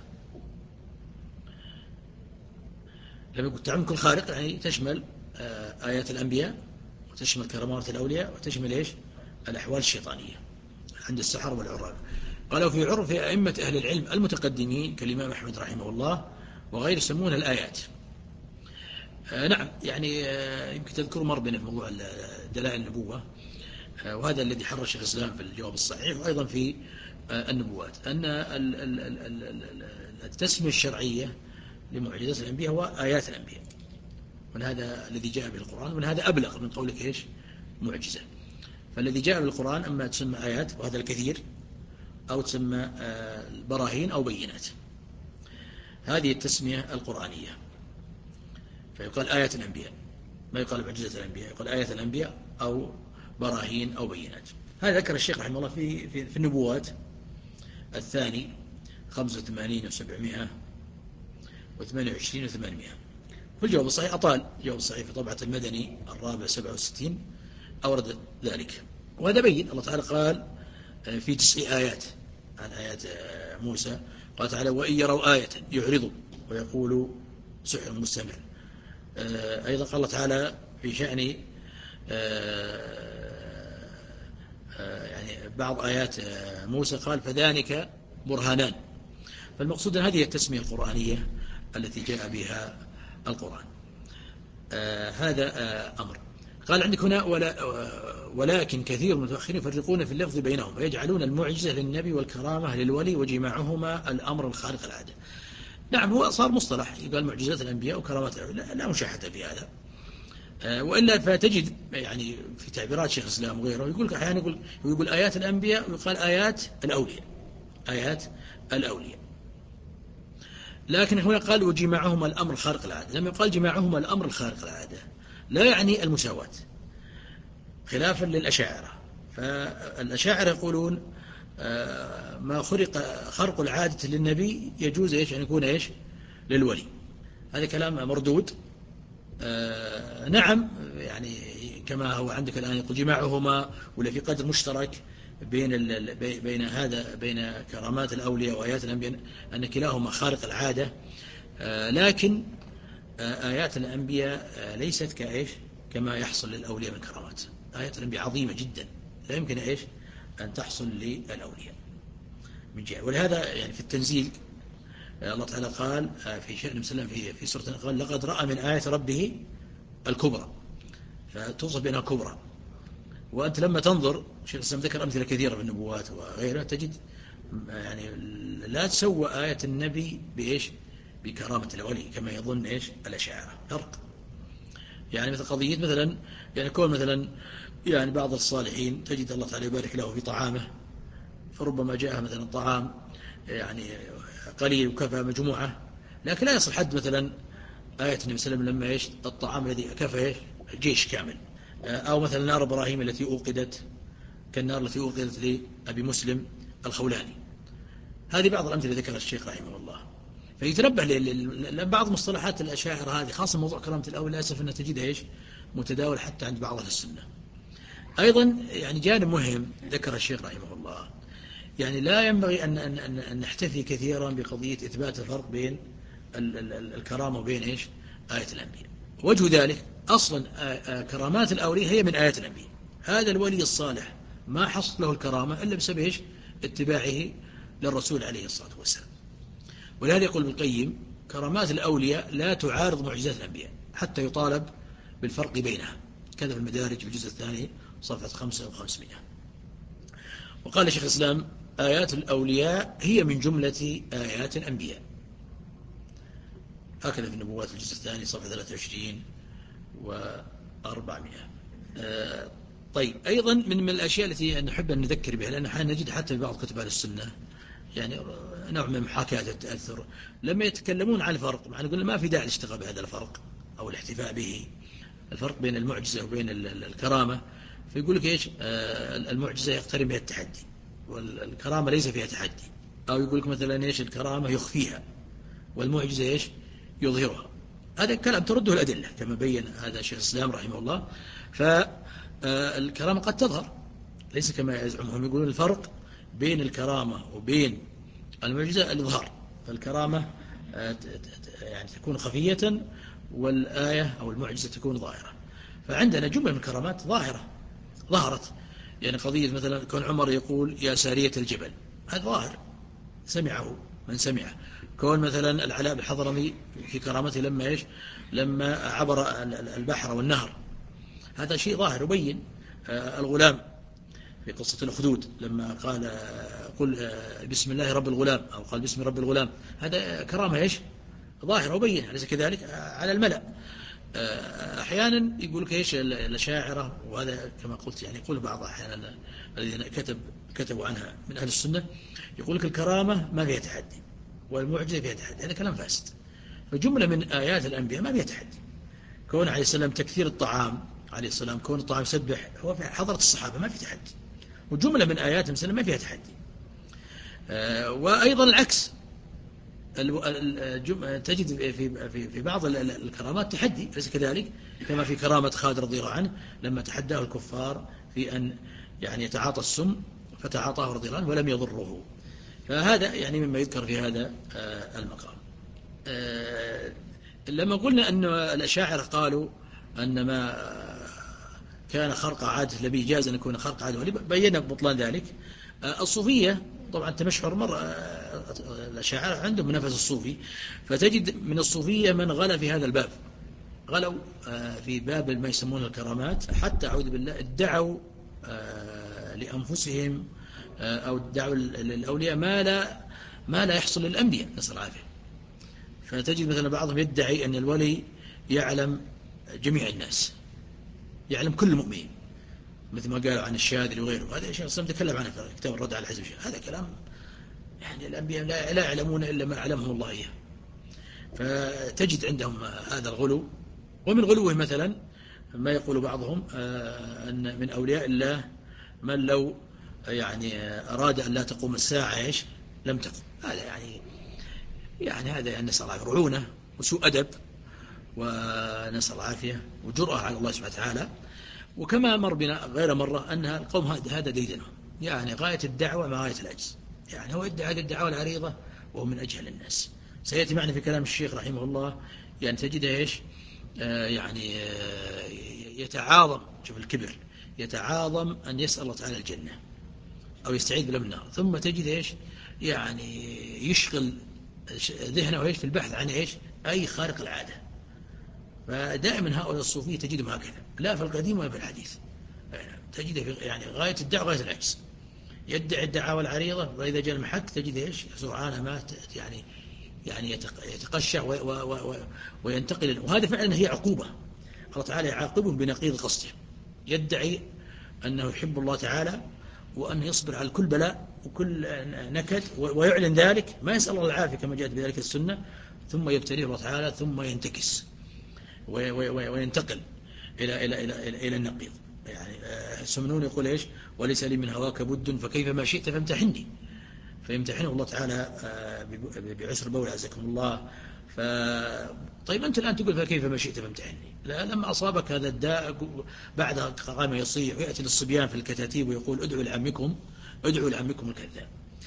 لما يقول تعم كل خارق يعني تشمل آيات الأنبياء، وتشمل كرامات الأولياء، وتشمل إيش؟ الأحوال الشيطانية عند السحر والعراب. قالوا في عرف أئمة أهل العلم المتقدمين كالإمام أحمد رحمه الله وغير يسمونها الآيات. آه نعم، يعني آه يمكن تذكروا مر بنا في موضوع دلائل النبوة، آه وهذا الذي حرر شيخ الإسلام في الجواب الصحيح، وأيضا في آه النبوات، أن التسمية الشرعية لمعجزات الأنبياء هو آيات الأنبياء، من هذا الذي جاء بالقرآن، ومن هذا أبلغ من قولك إيش؟ معجزة. فالذي جاء بالقرآن أما تسمى آيات وهذا الكثير، أو تسمى براهين أو بينات، هذه التسمية القرآنية. فيقال آيات الأنبياء، ما يقال معجزة الأنبياء، يقال آيات الأنبياء أو براهين أو بينات. هذا ذكر الشيخ رحمه الله في, في, في النبوات الثاني خمسة وثمانين وسبعمائة وثمانية وعشرين وثمانمائة. في الجواب الصحيح أطال، الجواب الصحيح في طبعة المدني الرابع سبعة وستين أورد ذلك. وهذا بين الله تعالى قال في تسع آيات عن آيات موسى، قال تعالى: وإن يروا آية يعرضوا ويقولوا سحر مستمر. أيضا قال الله تعالى في شأن يعني بعض آيات موسى قال: فذلك برهانان. فالمقصود أن هذه التسمية القرآنية التي جاء بها القرآن. هذا أمر. قال عندك هنا: ولا ولكن كثير من المتأخرين يفرقون في اللفظ بينهم ويجعلون المعجزة للنبي والكرامة للولي، وجماعهما الأمر الخارق العادة. نعم، هو صار مصطلح يقال معجزات الأنبياء وكرامات الأولياء، لا مشاحة في هذا. وإلا فتجد يعني في تعبيرات شيخ الإسلام وغيره يقول أحيانا يقول, يقول آيات الأنبياء ويقال آيات الأولياء، آيات الأولياء. لكن هنا قال وجماعهما الأمر الخارق العادة. لما يقال جماعهما الأمر الخارق العادة لا يعني المساواة، خلافا للأشاعرة. فالأشاعرة يقولون ما خرق خرق العادة للنبي يجوز إيش أن يكون إيش للولي. هذا كلام مردود. نعم، يعني كما هو عندك الآن يقول جماعهما، ولا في قدر مشترك بين بين هذا بين كرامات الأولياء وآيات الأنبياء أن كلاهما خارق العادة. لكن آيات الأنبياء ليست كإيش كما يحصل للأولياء من كرامات. آيات الأنبياء عظيمة جدا، لا يمكن إيش أن تحصل للأولياء من جهة. ولهذا يعني في التنزيل الله تعالى قال في شأن مسلم في في سورة قال: لقد رأى من آيات ربه الكبرى، فتوصف بأنها كبرى. وأنت لما تنظر شيخ الإسلام ذكر أمثلة كثيرة في النبوات وغيرها، تجد يعني لا تسوى آية النبي بإيش بكرامة الولي كما يظن إيش الأشاعرة. فرق. يعني مثل قضية مثلا يعني كون مثلا يعني بعض الصالحين تجد الله تعالى يبارك له في طعامه، فربما جاء مثلا طعام يعني قليل وكفى مجموعة، لكن لا يصل حد مثلا آية النبي صلى الله عليه وسلم لما إيش الطعام الذي كفى جيش كامل. أو مثلا نار إبراهيم التي أوقدت كالنار التي أوقدت لأبي مسلم الخولاني. هذه بعض الأمثلة ذكرها الشيخ رحمه الله. فيتنبه لبعض مصطلحات الأشاعرة هذه، خاصة موضوع كرامة الأولياء، للأسف أنها تجدها إيش متداول حتى عند بعض أهل السنة. أيضا يعني جانب مهم ذكر الشيخ رحمه الله، يعني لا ينبغي أن, أن, أن, أن نحتفي كثيرا بقضية إثبات الفرق بين ال ال ال الكرامة وبين إيش آية الأنبياء. وجه ذلك أصلا كرامات الأولياء هي من آيات الأنبياء. هذا الولي الصالح ما حصل له الكرامة إلا بسبب إيش اتباعه للرسول عليه الصلاة والسلام. ولهذا يقول ابن القيم: كرامات الأولياء لا تعارض معجزات الأنبياء حتى يطالب بالفرق بينها. كذا في المدارج في الجزء الثاني صفحة خمسة وخمسمائة. وقال شيخ الإسلام: آيات الأولياء هي من جملة آيات الأنبياء. هكذا في النبوات الجزء الثاني صفحة ثلاثة وعشرين وأربعمائة. آه طيب، أيضا من, من الأشياء التي نحب أن نذكر بها، لأن حين نجد حتى في بعض كتب أهل السنة يعني نوع من محاكاة التأثر لما يتكلمون عن الفرق، مع نقول ما في داعي للاشتغال بهذا الفرق أو الاحتفاء به. الفرق بين المعجزة وبين الكرامة، فيقول لك إيش المعجزة يقترن بها التحدي والكرامة ليس فيها تحدي. أو يقول لك مثلا إيش الكرامة يخفيها والمعجزة إيش يظهرها. هذا الكلام ترده الأدلة كما بين هذا شيخ الإسلام رحمه الله. فالكرامة قد تظهر ليس كما يزعمهم، يقولون الفرق بين الكرامة وبين المعجزة الإظهار. فالكرامة يعني تكون خفية والآية أو المعجزة تكون ظاهرة. فعندنا جملة من الكرامات ظاهرة ظهرت، يعني قضية مثلا كون عمر يقول يا سارية الجبل، هذا ظاهر سمعه من سمعه. كون مثلا العلاء الحضرمي في كرامته لما إيش لما عبر البحر والنهر، هذا شيء ظاهر يبين. الغلام في قصة الأخدود لما قال قل بسم الله رب الغلام أو قال بسم رب الغلام، هذا كرامة إيش ظاهر وبين، أليس كذلك على الملأ. أحيانا يقول لك إيش الأشاعرة، وهذا كما قلت يعني يقول بعض أحيانا الذين كتب كتبوا عنها من أهل السنة، يقول لك الكرامة ما فيها تحدي والمعجزة فيها تحدي، هذا كلام فاسد. فجملة من آيات الأنبياء ما فيها تحدي. كون عليه السلام تكثير الطعام عليه السلام، كون الطعام يسبح هو في حضرة الصحابة ما في تحدي. وجملة من آيات مثلا ما فيها تحدي. وأيضا العكس، تجد في في في بعض الكرامات تحدي، ليس كذلك؟ كما في كرامة خالد رضي الله عنه لما تحداه الكفار في أن يعني يتعاطى السم فتعاطاه رضي الله عنه ولم يضره. فهذا يعني مما يذكر في هذا المقام. لما قلنا أن الأشاعرة قالوا أن ما كان خرق عادة النبي جاز أن يكون خرق عادة ولي، بينا بطلان ذلك. الصوفية طبعا تمشحر مرة الأشاعرة عندهم نفس الصوفي، فتجد من الصوفية من غلا في هذا الباب، غلوا في باب ما يسمونه الكرامات، حتى أعوذ بالله ادعوا لأنفسهم أو ادعوا للأولياء ما لا ما لا يحصل للأنبياء، نسأل العافية. فتجد مثلا بعضهم يدعي أن الولي يعلم جميع الناس، يعلم كل مؤمن، مثل ما قالوا عن الشاذلي وغيره. هذا شيء الإسلام تكلم عنه في كتاب الرد على الحزب. هذا كلام يعني الأنبياء لا, لا يعلمون إلا ما علمهم الله إياه. فتجد عندهم هذا الغلو. ومن غلوه مثلا ما يقول بعضهم أن من أولياء الله من لو يعني أراد أن لا تقوم الساعة إيش لم تقم. هذا يعني يعني هذا يعني نسأل الله رعونة وسوء أدب ونسأل العافية وجرأة على الله سبحانه وتعالى. وكما مر بنا غير مرة أن القوم هذا ديدنهم، يعني غاية الدعوة مع غاية العجز. يعني هو يدعي هذه الدعوة العريضة وهو من أجهل الناس. سيأتي معنا في كلام الشيخ رحمه الله يعني تجد إيش آه يعني آه يتعاظم، شوف الكبر، يتعاظم أن يسأل الله تعالى الجنة أو يستعيذ بالله من النار، ثم تجد إيش يعني يشغل ذهنه إيش في البحث عن إيش أي خارق العادة. فدائما هؤلاء الصوفية تجدهم هكذا، لا في القديم ولا في الحديث. تجد في يعني غاية الدعوة غاية العجز، يدعي الدعاوى العريضة، وإذا جاء المحك تجد إيش سرعان ما يعني يعني يتقشع وينتقل. وهذا فعلا هي عقوبة، الله تعالى يعاقبه بنقيض قصده. يدعي أنه يحب الله تعالى وأنه يصبر على كل بلاء وكل نكد ويعلن ذلك، ما يسأل الله العافية كما جاءت بذلك السنة، ثم يبتليه الله تعالى ثم ينتكس وينتقل إلى إلى إلى إلى, إلى النقيض. يعني السمنون يقول إيش وليس لي من هواك بد فكيف ما شئت فامتحني، فيمتحنه الله تعالى بعسر بول عزكم الله. ف... طيب أنت الآن تقول فكيف ما شئت فامتحني، لا لما أصابك هذا الداء بعدها قام يصيح ويأتي للصبيان في الكتاتيب ويقول ادعوا لعمكم ادعوا لعمكم الكذاب.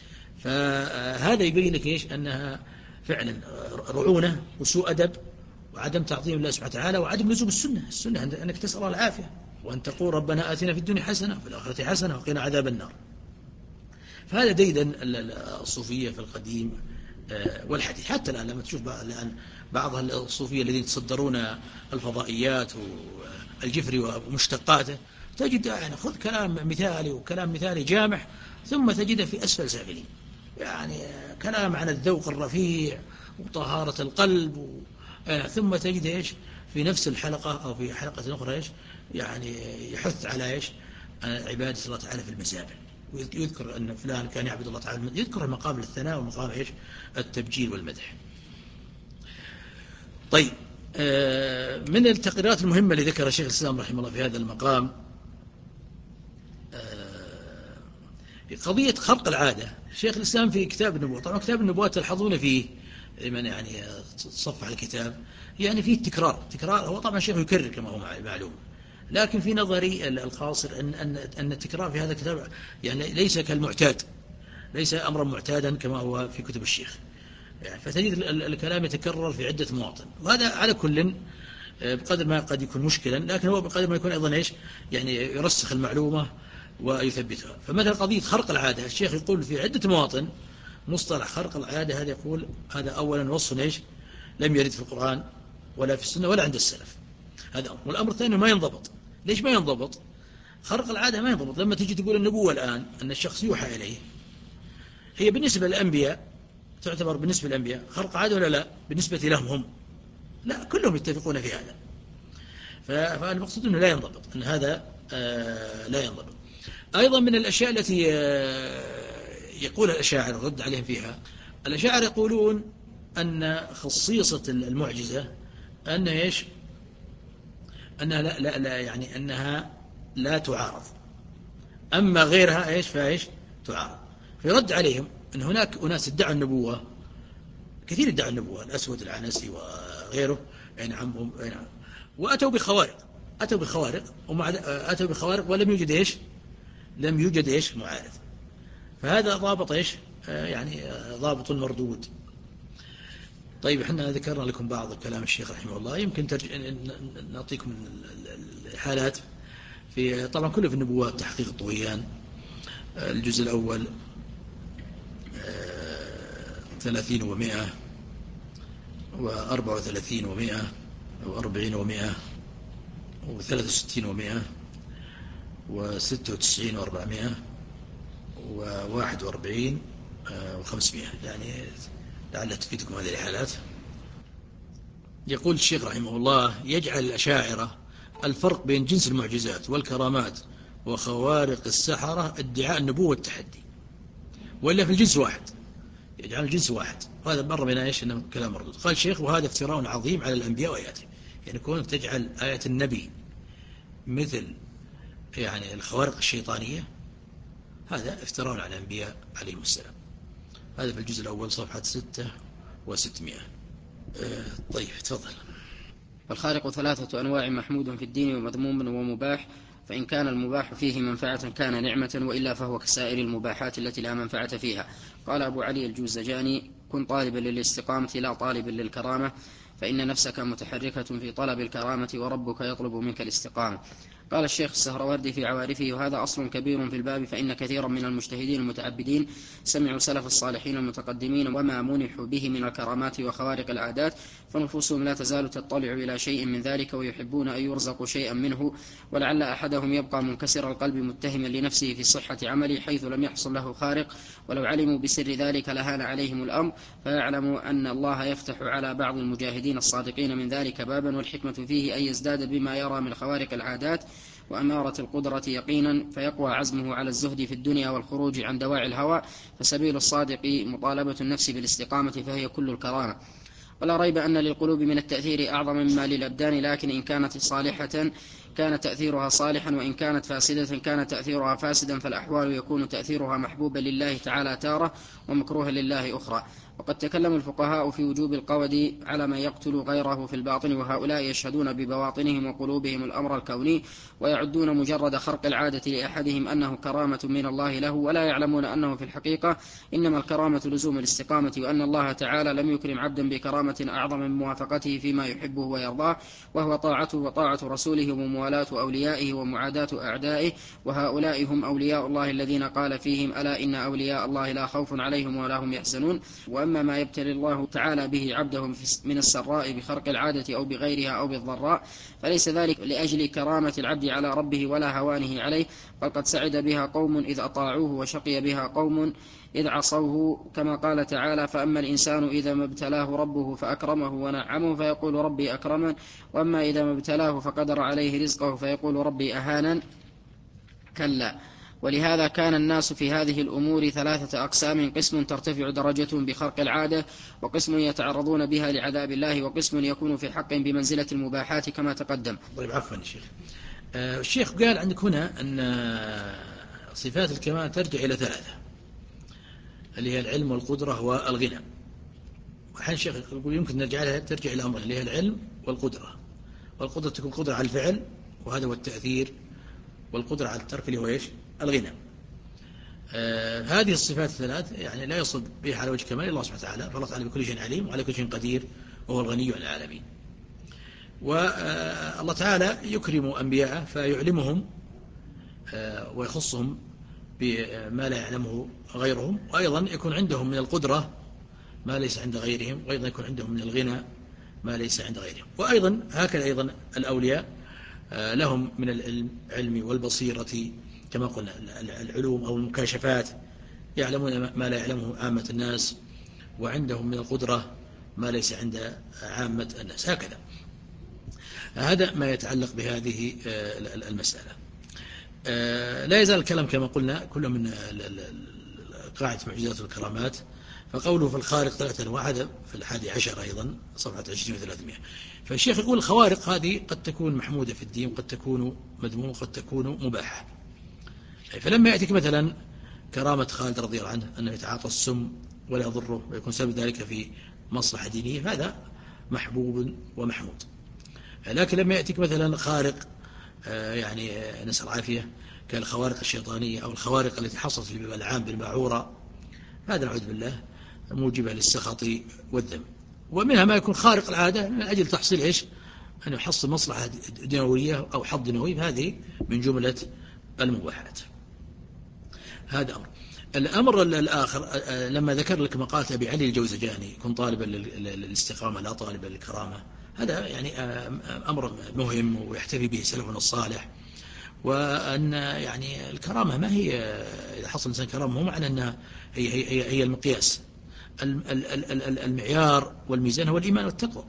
فهذا يبين لك إيش أنها فعلا رعونة وسوء أدب وعدم تعظيم الله سبحانه وتعالى وعدم لزوم السنة. السنة أنك تسأل الله العافية وأن تقول ربنا آتنا في الدنيا حسنة وفي الآخرة حسنة وقنا عذاب النار. فهذا ديدا الصوفية في القديم والحديث. حتى الآن لما تشوف الآن بعض الصوفية الذين يتصدرون الفضائيات والجفري ومشتقاته، تجد يعني خذ كلام مثالي وكلام مثالي جامح ثم تجده في أسفل سافلين، يعني كلام عن الذوق الرفيع وطهارة القلب و... ثم تجد إيش في نفس الحلقة أو في حلقة أخرى إيش يعني يحث على إيش عبادة الله تعالى في المزابل، ويذكر أن فلان كان يعبد الله تعالى، يذكر المقام الثناء ومقام إيش التبجيل والمدح. طيب من التقريرات المهمة اللي ذكرها شيخ الإسلام رحمه الله في هذا المقام قضية خرق العادة. شيخ الإسلام في كتاب النبوة، طبعا كتاب النبوة تلحظون فيه من يعني صفح الكتاب يعني فيه تكرار تكرار هو طبعا شيخ يكرر كما هو معلوم، لكن في نظري القاصر أن أن أن التكرار في هذا الكتاب يعني ليس كالمعتاد، ليس أمرا معتادا كما هو في كتب الشيخ، يعني فتجد الكلام يتكرر في عدة مواطن، وهذا على كل بقدر ما قد يكون مشكلا، لكن هو بقدر ما يكون أيضا إيش يعني يرسخ المعلومة ويثبتها. فمثلا قضية خرق العادة الشيخ يقول في عدة مواطن مصطلح خرق العادة، هذا يقول هذا أولا وصف إيش لم يرد في القرآن ولا في السنة ولا عند السلف، هذا أمر. والأمر الثاني ما ينضبط. ليش ما ينضبط؟ خرق العادة ما ينضبط. لما تيجي تقول النبوة الآن أن الشخص يوحى إليه، هي بالنسبة للأنبياء تعتبر بالنسبة للأنبياء خرق عادة ولا لا؟ بالنسبة لهم هم لا، كلهم يتفقون في هذا. فالمقصود أنه لا ينضبط، أن هذا آه لا ينضبط. أيضا من الأشياء التي يقول الأشاعرة رد عليهم فيها، الأشاعرة يقولون أن خصيصة المعجزة أن إيش أنها لا, لا, لا يعني أنها لا تعارض، أما غيرها إيش فإيش تعارض. فيرد عليهم أن هناك أناس ادعوا النبوة، كثير ادعوا النبوة، الأسود العنسي وغيره يعني عمهم يعني، وأتوا بخوارق أتوا بخوارق ومع أتوا بخوارق ولم يوجد إيش لم يوجد إيش معارض. فهذا ضابط إيش يعني ضابط مردود. طيب احنا ذكرنا لكم بعض كلام الشيخ رحمه الله، يمكن ترج... نعطيكم الحالات في طبعا كله في النبوات. تحقيق الطغيان الجزء الأول ثلاثين ومائة وأربعة وثلاثين ومائة وأربعين ومائة وثلاثة وستين ومائة وستة وتسعين وأربعمائة وواحد وأربعين وخمسمائة، يعني لعل تفيدكم هذه الحالات. يقول الشيخ رحمه الله يجعل الأشاعرة الفرق بين جنس المعجزات والكرامات وخوارق السحرة ادعاء النبوة والتحدي، وإلا في الجنس واحد، يجعل الجنس واحد. وهذا مرة بنا إيش إنه كلام مردود. قال الشيخ وهذا افتراء عظيم على الأنبياء وآياتهم، يعني كونك تجعل آية النبي مثل يعني الخوارق الشيطانية، هذا افتراء على الأنبياء عليهم السلام. هذا في الجزء الأول صفحة ستة وستمائة. أه طيب تفضل. فالخارق ثلاثة أنواع: محمود في الدين ومذموم ومباح، فإن كان المباح فيه منفعة كان نعمة، وإلا فهو كسائر المباحات التي لا منفعة فيها. قال أبو علي الجوزجاني: كن طالبا للاستقامة لا طالبا للكرامة، فإن نفسك متحركة في طلب الكرامة وربك يطلب منك الاستقامة. قال الشيخ السهروردي في عوارفه: وهذا أصل كبير في الباب، فإن كثيرا من المجتهدين المتعبدين سمعوا سلف الصالحين المتقدمين وما منحوا به من الكرامات وخوارق العادات، فنفوسهم لا تزال تطلع إلى شيء من ذلك ويحبون أن يرزقوا شيئا منه، ولعل أحدهم يبقى منكسر القلب متهما لنفسه في صحة عمله حيث لم يحصل له خارق، ولو علموا بسر ذلك لهان عليهم الأمر، فيعلموا أن الله يفتح على بعض المجاهدين الصادقين من ذلك بابا، والحكمة فيه أن يزداد بما يرى من خوارق العادات وأمارة القدرة يقينا، فيقوى عزمه على الزهد في الدنيا والخروج عن دواعي الهوى. فسبيل الصادق مطالبة النفس بالاستقامة، فهي كل الكرامة. ولا ريب أن للقلوب من التأثير أعظم مما للأبدان، لكن إن كانت صالحة كان تأثيرها صالحا، وإن كانت فاسدة كان تأثيرها فاسدا، فالأحوال يكون تأثيرها محبوبا لله تعالى تارة ومكروها لله أخرى. وقد تكلم الفقهاء في وجوب القود على من يقتل غيره في الباطن، وهؤلاء يشهدون ببواطنهم وقلوبهم الأمر الكوني، ويعدون مجرد خرق العادة لأحدهم أنه كرامة من الله له، ولا يعلمون أنه في الحقيقة إنما الكرامة لزوم الاستقامة، وأن الله تعالى لم يكرم عبدا بكرامة أعظم من موافقته فيما يحبه ويرضاه، وهو طاعته وطاعة رسوله وموالاة أوليائه ومعاداة أعدائه، وهؤلاء هم أولياء الله الذين قال فيهم: ألا إن أولياء الله لا خوف عليهم ولا هم يحزنون. وأما ما يبتلي الله تعالى به عبده من السراء بخرق العادة أو بغيرها أو بالضراء، فليس ذلك لأجل كرامة العبد على ربه ولا هوانه عليه، بل قد سعد بها قوم إذ أطاعوه، وشقي بها قوم إذ عصوه، كما قال تعالى: فأما الإنسان إذا ما ابتلاه ربه فأكرمه ونعمه فيقول ربي أكرمن، وأما إذا ما ابتلاه فقدر عليه رزقه فيقول ربي أهانن. كلا، ولهذا كان الناس في هذه الأمور ثلاثة أقسام: قسم ترتفع درجتهم بخرق العادة، وقسم يتعرضون بها لعذاب الله، وقسم يكون في حق بمنزلة المباحات كما تقدم. طيب عفوا يا شيخ. آه الشيخ قال عندك هنا أن صفات الكمال ترجع إلى ثلاثة، اللي هي العلم والقدرة والغنى. وحين الشيخ يقول يمكن نرجع لها ترجع إلى أمرين، اللي هي العلم والقدرة. والقدرة تكون قدرة على الفعل وهذا هو التأثير، والقدرة على الترك اللي هو إيش؟ الغنى. آه هذه الصفات الثلاث يعني لا يصل بها على وجه كمال الله سبحانه وتعالى، فالله تعالى بكل شيء عليم وعلى كل شيء قدير وهو الغني عن العالمين. والله تعالى يكرم أنبياءه فيعلمهم آه ويخصهم بما لا يعلمه غيرهم، وأيضا يكون عندهم من القدرة ما ليس عند غيرهم، وأيضا يكون عندهم من الغنى ما ليس عند غيرهم. وأيضا هكذا أيضا الأولياء لهم من العلم والبصيرة كما قلنا العلوم أو المكاشفات، يعلمون ما لا يعلمه عامة الناس، وعندهم من القدرة ما ليس عند عامة الناس. هكذا هذا ما يتعلق بهذه المسألة. لا يزال الكلام كما قلنا كله من قاعدة معجزات والكرامات. فقوله في الخارق ثلاثة أنواع، هذا في الحادي عشر أيضا صفحة عشرين وثلاثمائة. فالشيخ يقول الخوارق هذه قد تكون محمودة في الدين، وقد تكون مذمومة، وقد تكون مباحة. فلما يأتيك مثلا كرامة خالد رضي الله عنه أنه يتعاطى السم ولا يضره ويكون سبب ذلك في مصلحة دينية، هذا محبوب ومحمود. لكن لما يأتيك مثلا خارق يعني نسأل العافية كالخوارق الشيطانية أو الخوارق التي حصلت في العام بالباعورة، هذا نعوذ بالله موجبة للسخط والذم. ومنها ما يكون خارق العادة من أجل تحصيل إيش؟ أن يحصل مصلحة دنيوية أو حظ دنيوي، هذه من جملة المباحات. هذا أمر. الأمر الآخر لما ذكر لك مقالة أبي علي الجوزجاني كن طالبا للاستقامة لا طالبا للكرامة، هذا يعني أمر مهم ويحتفي به سلفنا الصالح. وأن يعني الكرامة ما هي إذا حصل إنسان كرامة مو معنى أنها هي, هي, هي, هي المقياس. المعيار والميزان هو الإيمان والتقوى.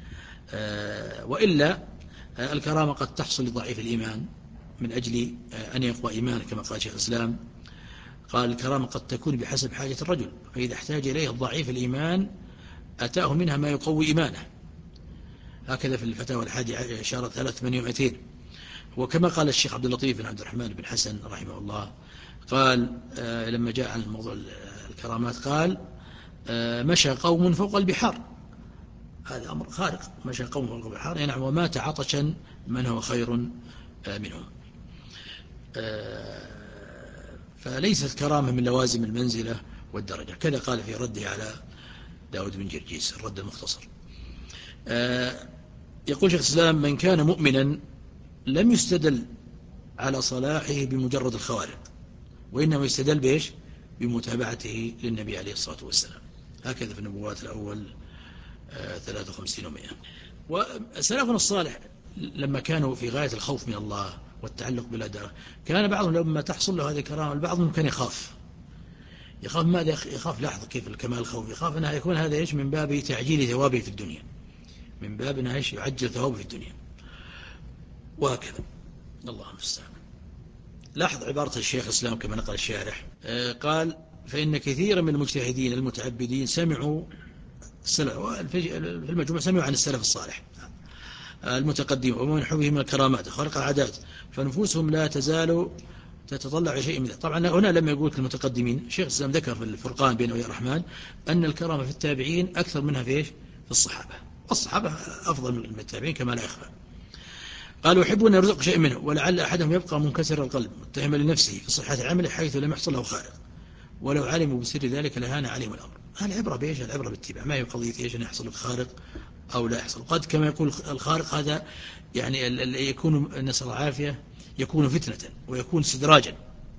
وإلا الكرامة قد تحصل لضعيف الإيمان من أجل أن يقوى إيمانه، كما قال شيخ الإسلام قال الكرامة قد تكون بحسب حاجة الرجل، فإذا احتاج إليه الضعيف الإيمان أتاه منها ما يقوي إيمانه. هكذا في الفتاوى الحادي عشر ثلاثة ثمانية ومئتين. وكما قال الشيخ عبد اللطيف بن عبد الرحمن بن حسن رحمه الله قال لما جاء عن موضوع الكرامات قال مشى قوم فوق البحار، هذا أمر خارق، مشى قوم فوق البحار يعني ومات عطشا من هو خير منهم. فليست كرامة من لوازم المنزلة والدرجة، كذا قال في رده على داود بن جرجيس الرد المختصر. يقول شيخ الإسلام من كان مؤمنا لم يستدل على صلاحه بمجرد الخوارق، وإنما يستدل بإيش؟ بمتابعته للنبي عليه الصلاة والسلام. هكذا في النبوات الأول ثلاثة وخمسين ومئة. وسلفنا الصالح لما كانوا في غاية الخوف من الله والتعلق بالأداء، كان بعضهم لما تحصل له هذه الكرامة البعض كان يخاف يخاف ماذا؟ يخاف لاحظ كيف الكمال الخوف، يخاف أنها يكون هذا إيش؟ من باب تعجيل ثوابه في الدنيا، من باب أنها إيش؟ يعجل ثوابه في الدنيا. وهكذا الله المستعان. لاحظ عبارة الشيخ الإسلام كما نقل الشارح قال فإن كثيرا من المجتهدين المتعبدين سمعوا السلف في المجموع سمعوا عن السلف الصالح المتقدم ومن حبهم من الكرامات خارق العادات، فنفوسهم لا تزال تتطلع شيء من ذلك. طبعا هنا لما يقول المتقدمين الشيخ الإسلام ذكر في الفرقان بين أولياء الرحمن أن الكرامة في التابعين أكثر منها في إيش؟ في الصحابة، والصحابة أفضل من التابعين كما لا يخفى. قال يحبون أن يرزق شيء منه، ولعل أحدهم يبقى منكسر القلب متهما لنفسه في صحة عمله حيث لم يحصل له خارق، ولو علموا بسر ذلك لهان عليهم الأمر. العبرة بإيش؟ العبرة بالاتباع، ما هي قضية إيش أن يحصل الخارق أو لا يحصل. قد كما يقول الخارق هذا يعني يكون نسأل العافية يكون فتنة ويكون استدراجا.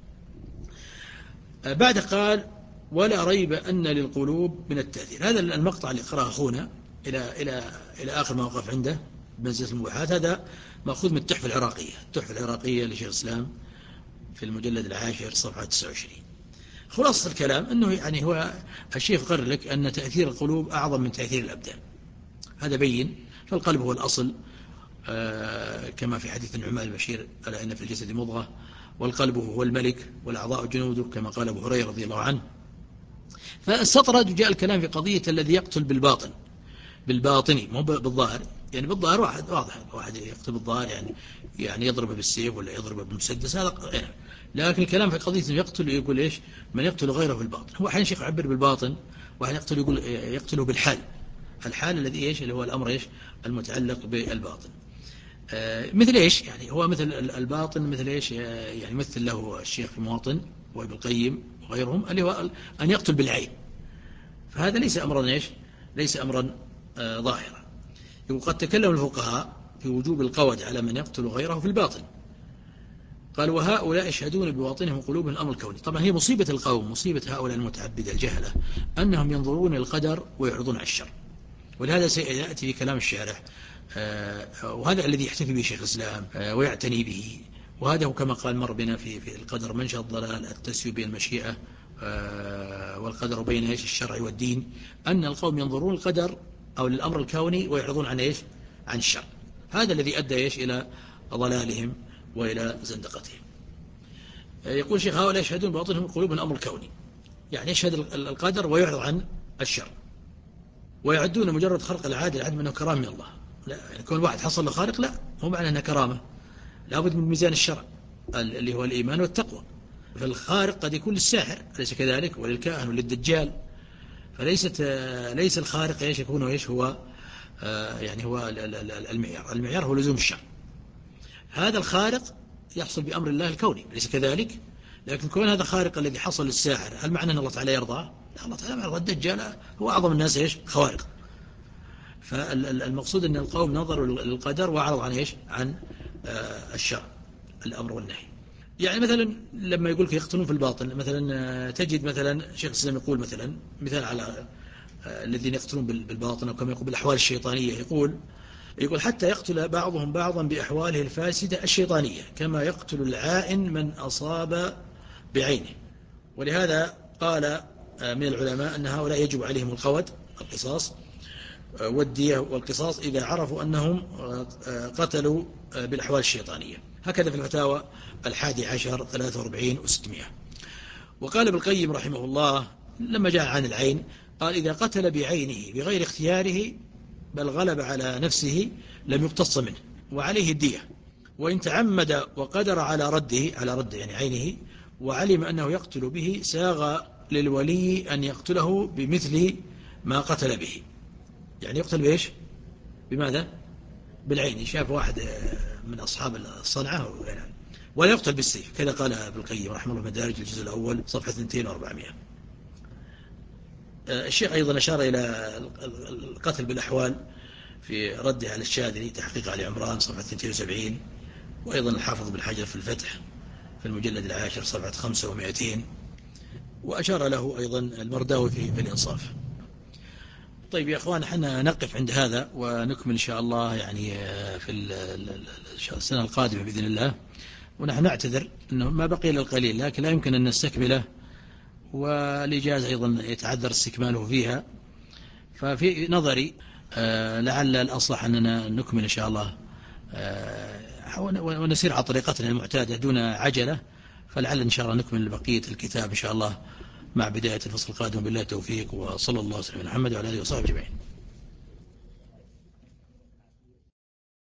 بعد قال ولا ريب أن للقلوب من التأثير. هذا المقطع اللي قرأه أخونا إلى إلى إلى آخر ما وقف عنده بمنزلة المباحات، هذا مأخوذ من التحفة العراقية، التحفة العراقية لشيخ الإسلام في المجلد العاشر صفحة تسعة وعشرين. خلاصة الكلام أنه يعني هو الشيخ قرر لك أن تأثير القلوب أعظم من تأثير الأبدان، هذا بين. فالقلب هو الأصل آه كما في حديث النعمان البشير ألا إن في الجسد مضغة والقلب هو الملك والأعضاء جنوده كما قال أبو هريرة رضي الله عنه. فاستطرد وجاء الكلام في قضية الذي يقتل بالباطن بالباطني مو بالظاهر. يعني بالظاهر واحد واضح واحد يقتل بالظاهر يعني يعني يضربه بالسيف ولا يضربه بالمسدس هذا يعني. لكن الكلام في قضية يقتل يقول إيش من يقتل غيره بالباطن. هو أحيانا شيخ يعبر بالباطن وأحيانا يقتل يقول يقتله بالحال. الحال الذي إيش اللي هو الأمر إيش المتعلق بالباطن. مثل إيش يعني هو مثل الباطن مثل إيش يعني مثل له الشيخ في مواطن وابن القيم وغيرهم اللي هو أن يقتل بالعين. فهذا ليس أمرا إيش ليس أمرا آه ظاهرا. وقد تكلم الفقهاء في وجوب القود على من يقتل غيره في الباطن. قال وهؤلاء يشهدون بباطنهم وقلوبهم الأمر الكوني. طبعا هي مصيبة القوم مصيبة هؤلاء المتعبدة الجهلة أنهم ينظرون القدر ويعرضون على الشر. ولهذا سيأتي في كلام الشارح آه وهذا الذي يحتفي به شيخ الإسلام آه ويعتني به. وهذا هو كما قال مر بنا في, في القدر منشأ الضلال التسوي بين المشيئة آه والقدر بين إيش الشرع والدين. أن القوم ينظرون القدر أو الأمر الكوني ويعرضون عن إيش عن الشر. هذا الذي أدى إيش إلى ضلالهم وإلى زندقتهم. يقول شيخ هؤلاء يشهدون بباطنهم قلوبهم الأمر الكوني يعني يشهد القدر ويعرض عن الشر ويعدون مجرد خرق العادة العدم أنه كرامة من الله. لا يعني كون واحد حصل له خارق لا هو معنى أنه كرامة. لابد من ميزان الشرع اللي هو الإيمان والتقوى. فالخارق قد يكون للساحر أليس كذلك وللكاهن وللدجال. فليست ليس الخارق ايش يكون ايش هو يعني هو المعيار. المعيار هو لزوم الشرع. هذا الخارق يحصل بأمر الله الكوني أليس كذلك. لكن كون هذا خارق الذي حصل للساحر هل معنى أن الله تعالى يرضى؟ لا الله تعالى يرضى. الدجال هو أعظم الناس ايش خوارق. فالمقصود أن القوم نظروا للقدر وأعرض عن ايش عن الشرع الأمر والنهي. يعني مثلا لما يقول لك يقتلون في الباطن مثلا تجد مثلا شيخ الإسلام يقول مثلا مثال على الذين يقتلون بالباطن أو كما يقول بالأحوال الشيطانية. يقول يقول حتى يقتل بعضهم بعضا بأحواله الفاسدة الشيطانية كما يقتل العائن من أصاب بعينه. ولهذا قال من العلماء أن هؤلاء يجب عليهم القود القصاص والدية والقصاص إذا عرفوا أنهم قتلوا بالأحوال الشيطانية. هكذا في الفتاوى الحادي عشر ثلاثة وأربعين وستمائة. وقال ابن القيم رحمه الله لما جاء عن العين قال إذا قتل بعينه بغير اختياره بل غلب على نفسه لم يقتص منه وعليه الدية. وإن تعمد وقدر على رده على رد يعني عينه وعلم أنه يقتل به ساغ للولي أن يقتله بمثل ما قتل به. يعني يقتل بإيش بماذا بالعين. شاف واحد من أصحاب الصنعة ولا يقتل بالسيف كذا قال ابن القيم رحمه الله مدارج الجزء الأول صفحة اثنين وأربعمائة. الشيخ أيضا أشار إلى القتل بالأحوال في رده على الشاذلي تحقيق علي عمران صفحة اثنين وسبعين. وأيضا الحافظ بن حجر في الفتح في المجلد العاشر صفحة خمسة ومائتين. وأشار له أيضا المرداوي في الإنصاف. طيب يا أخوان حنا نقف عند هذا ونكمل إن شاء الله يعني في السنة القادمة بإذن الله. ونحن نعتذر أنه ما بقي إلا القليل لكن لا يمكن أن نستكمله والإجازة أيضا يتعذر استكماله فيها. ففي نظري لعل الأصلح أننا نكمل إن شاء الله ونسير على طريقتنا المعتادة دون عجلة. فلعل إن شاء الله نكمل بقية الكتاب إن شاء الله مع بداية الفصل القادم بالله التوفيق. وصلى الله وسلم على محمد وعلى آله وصحبه أجمعين.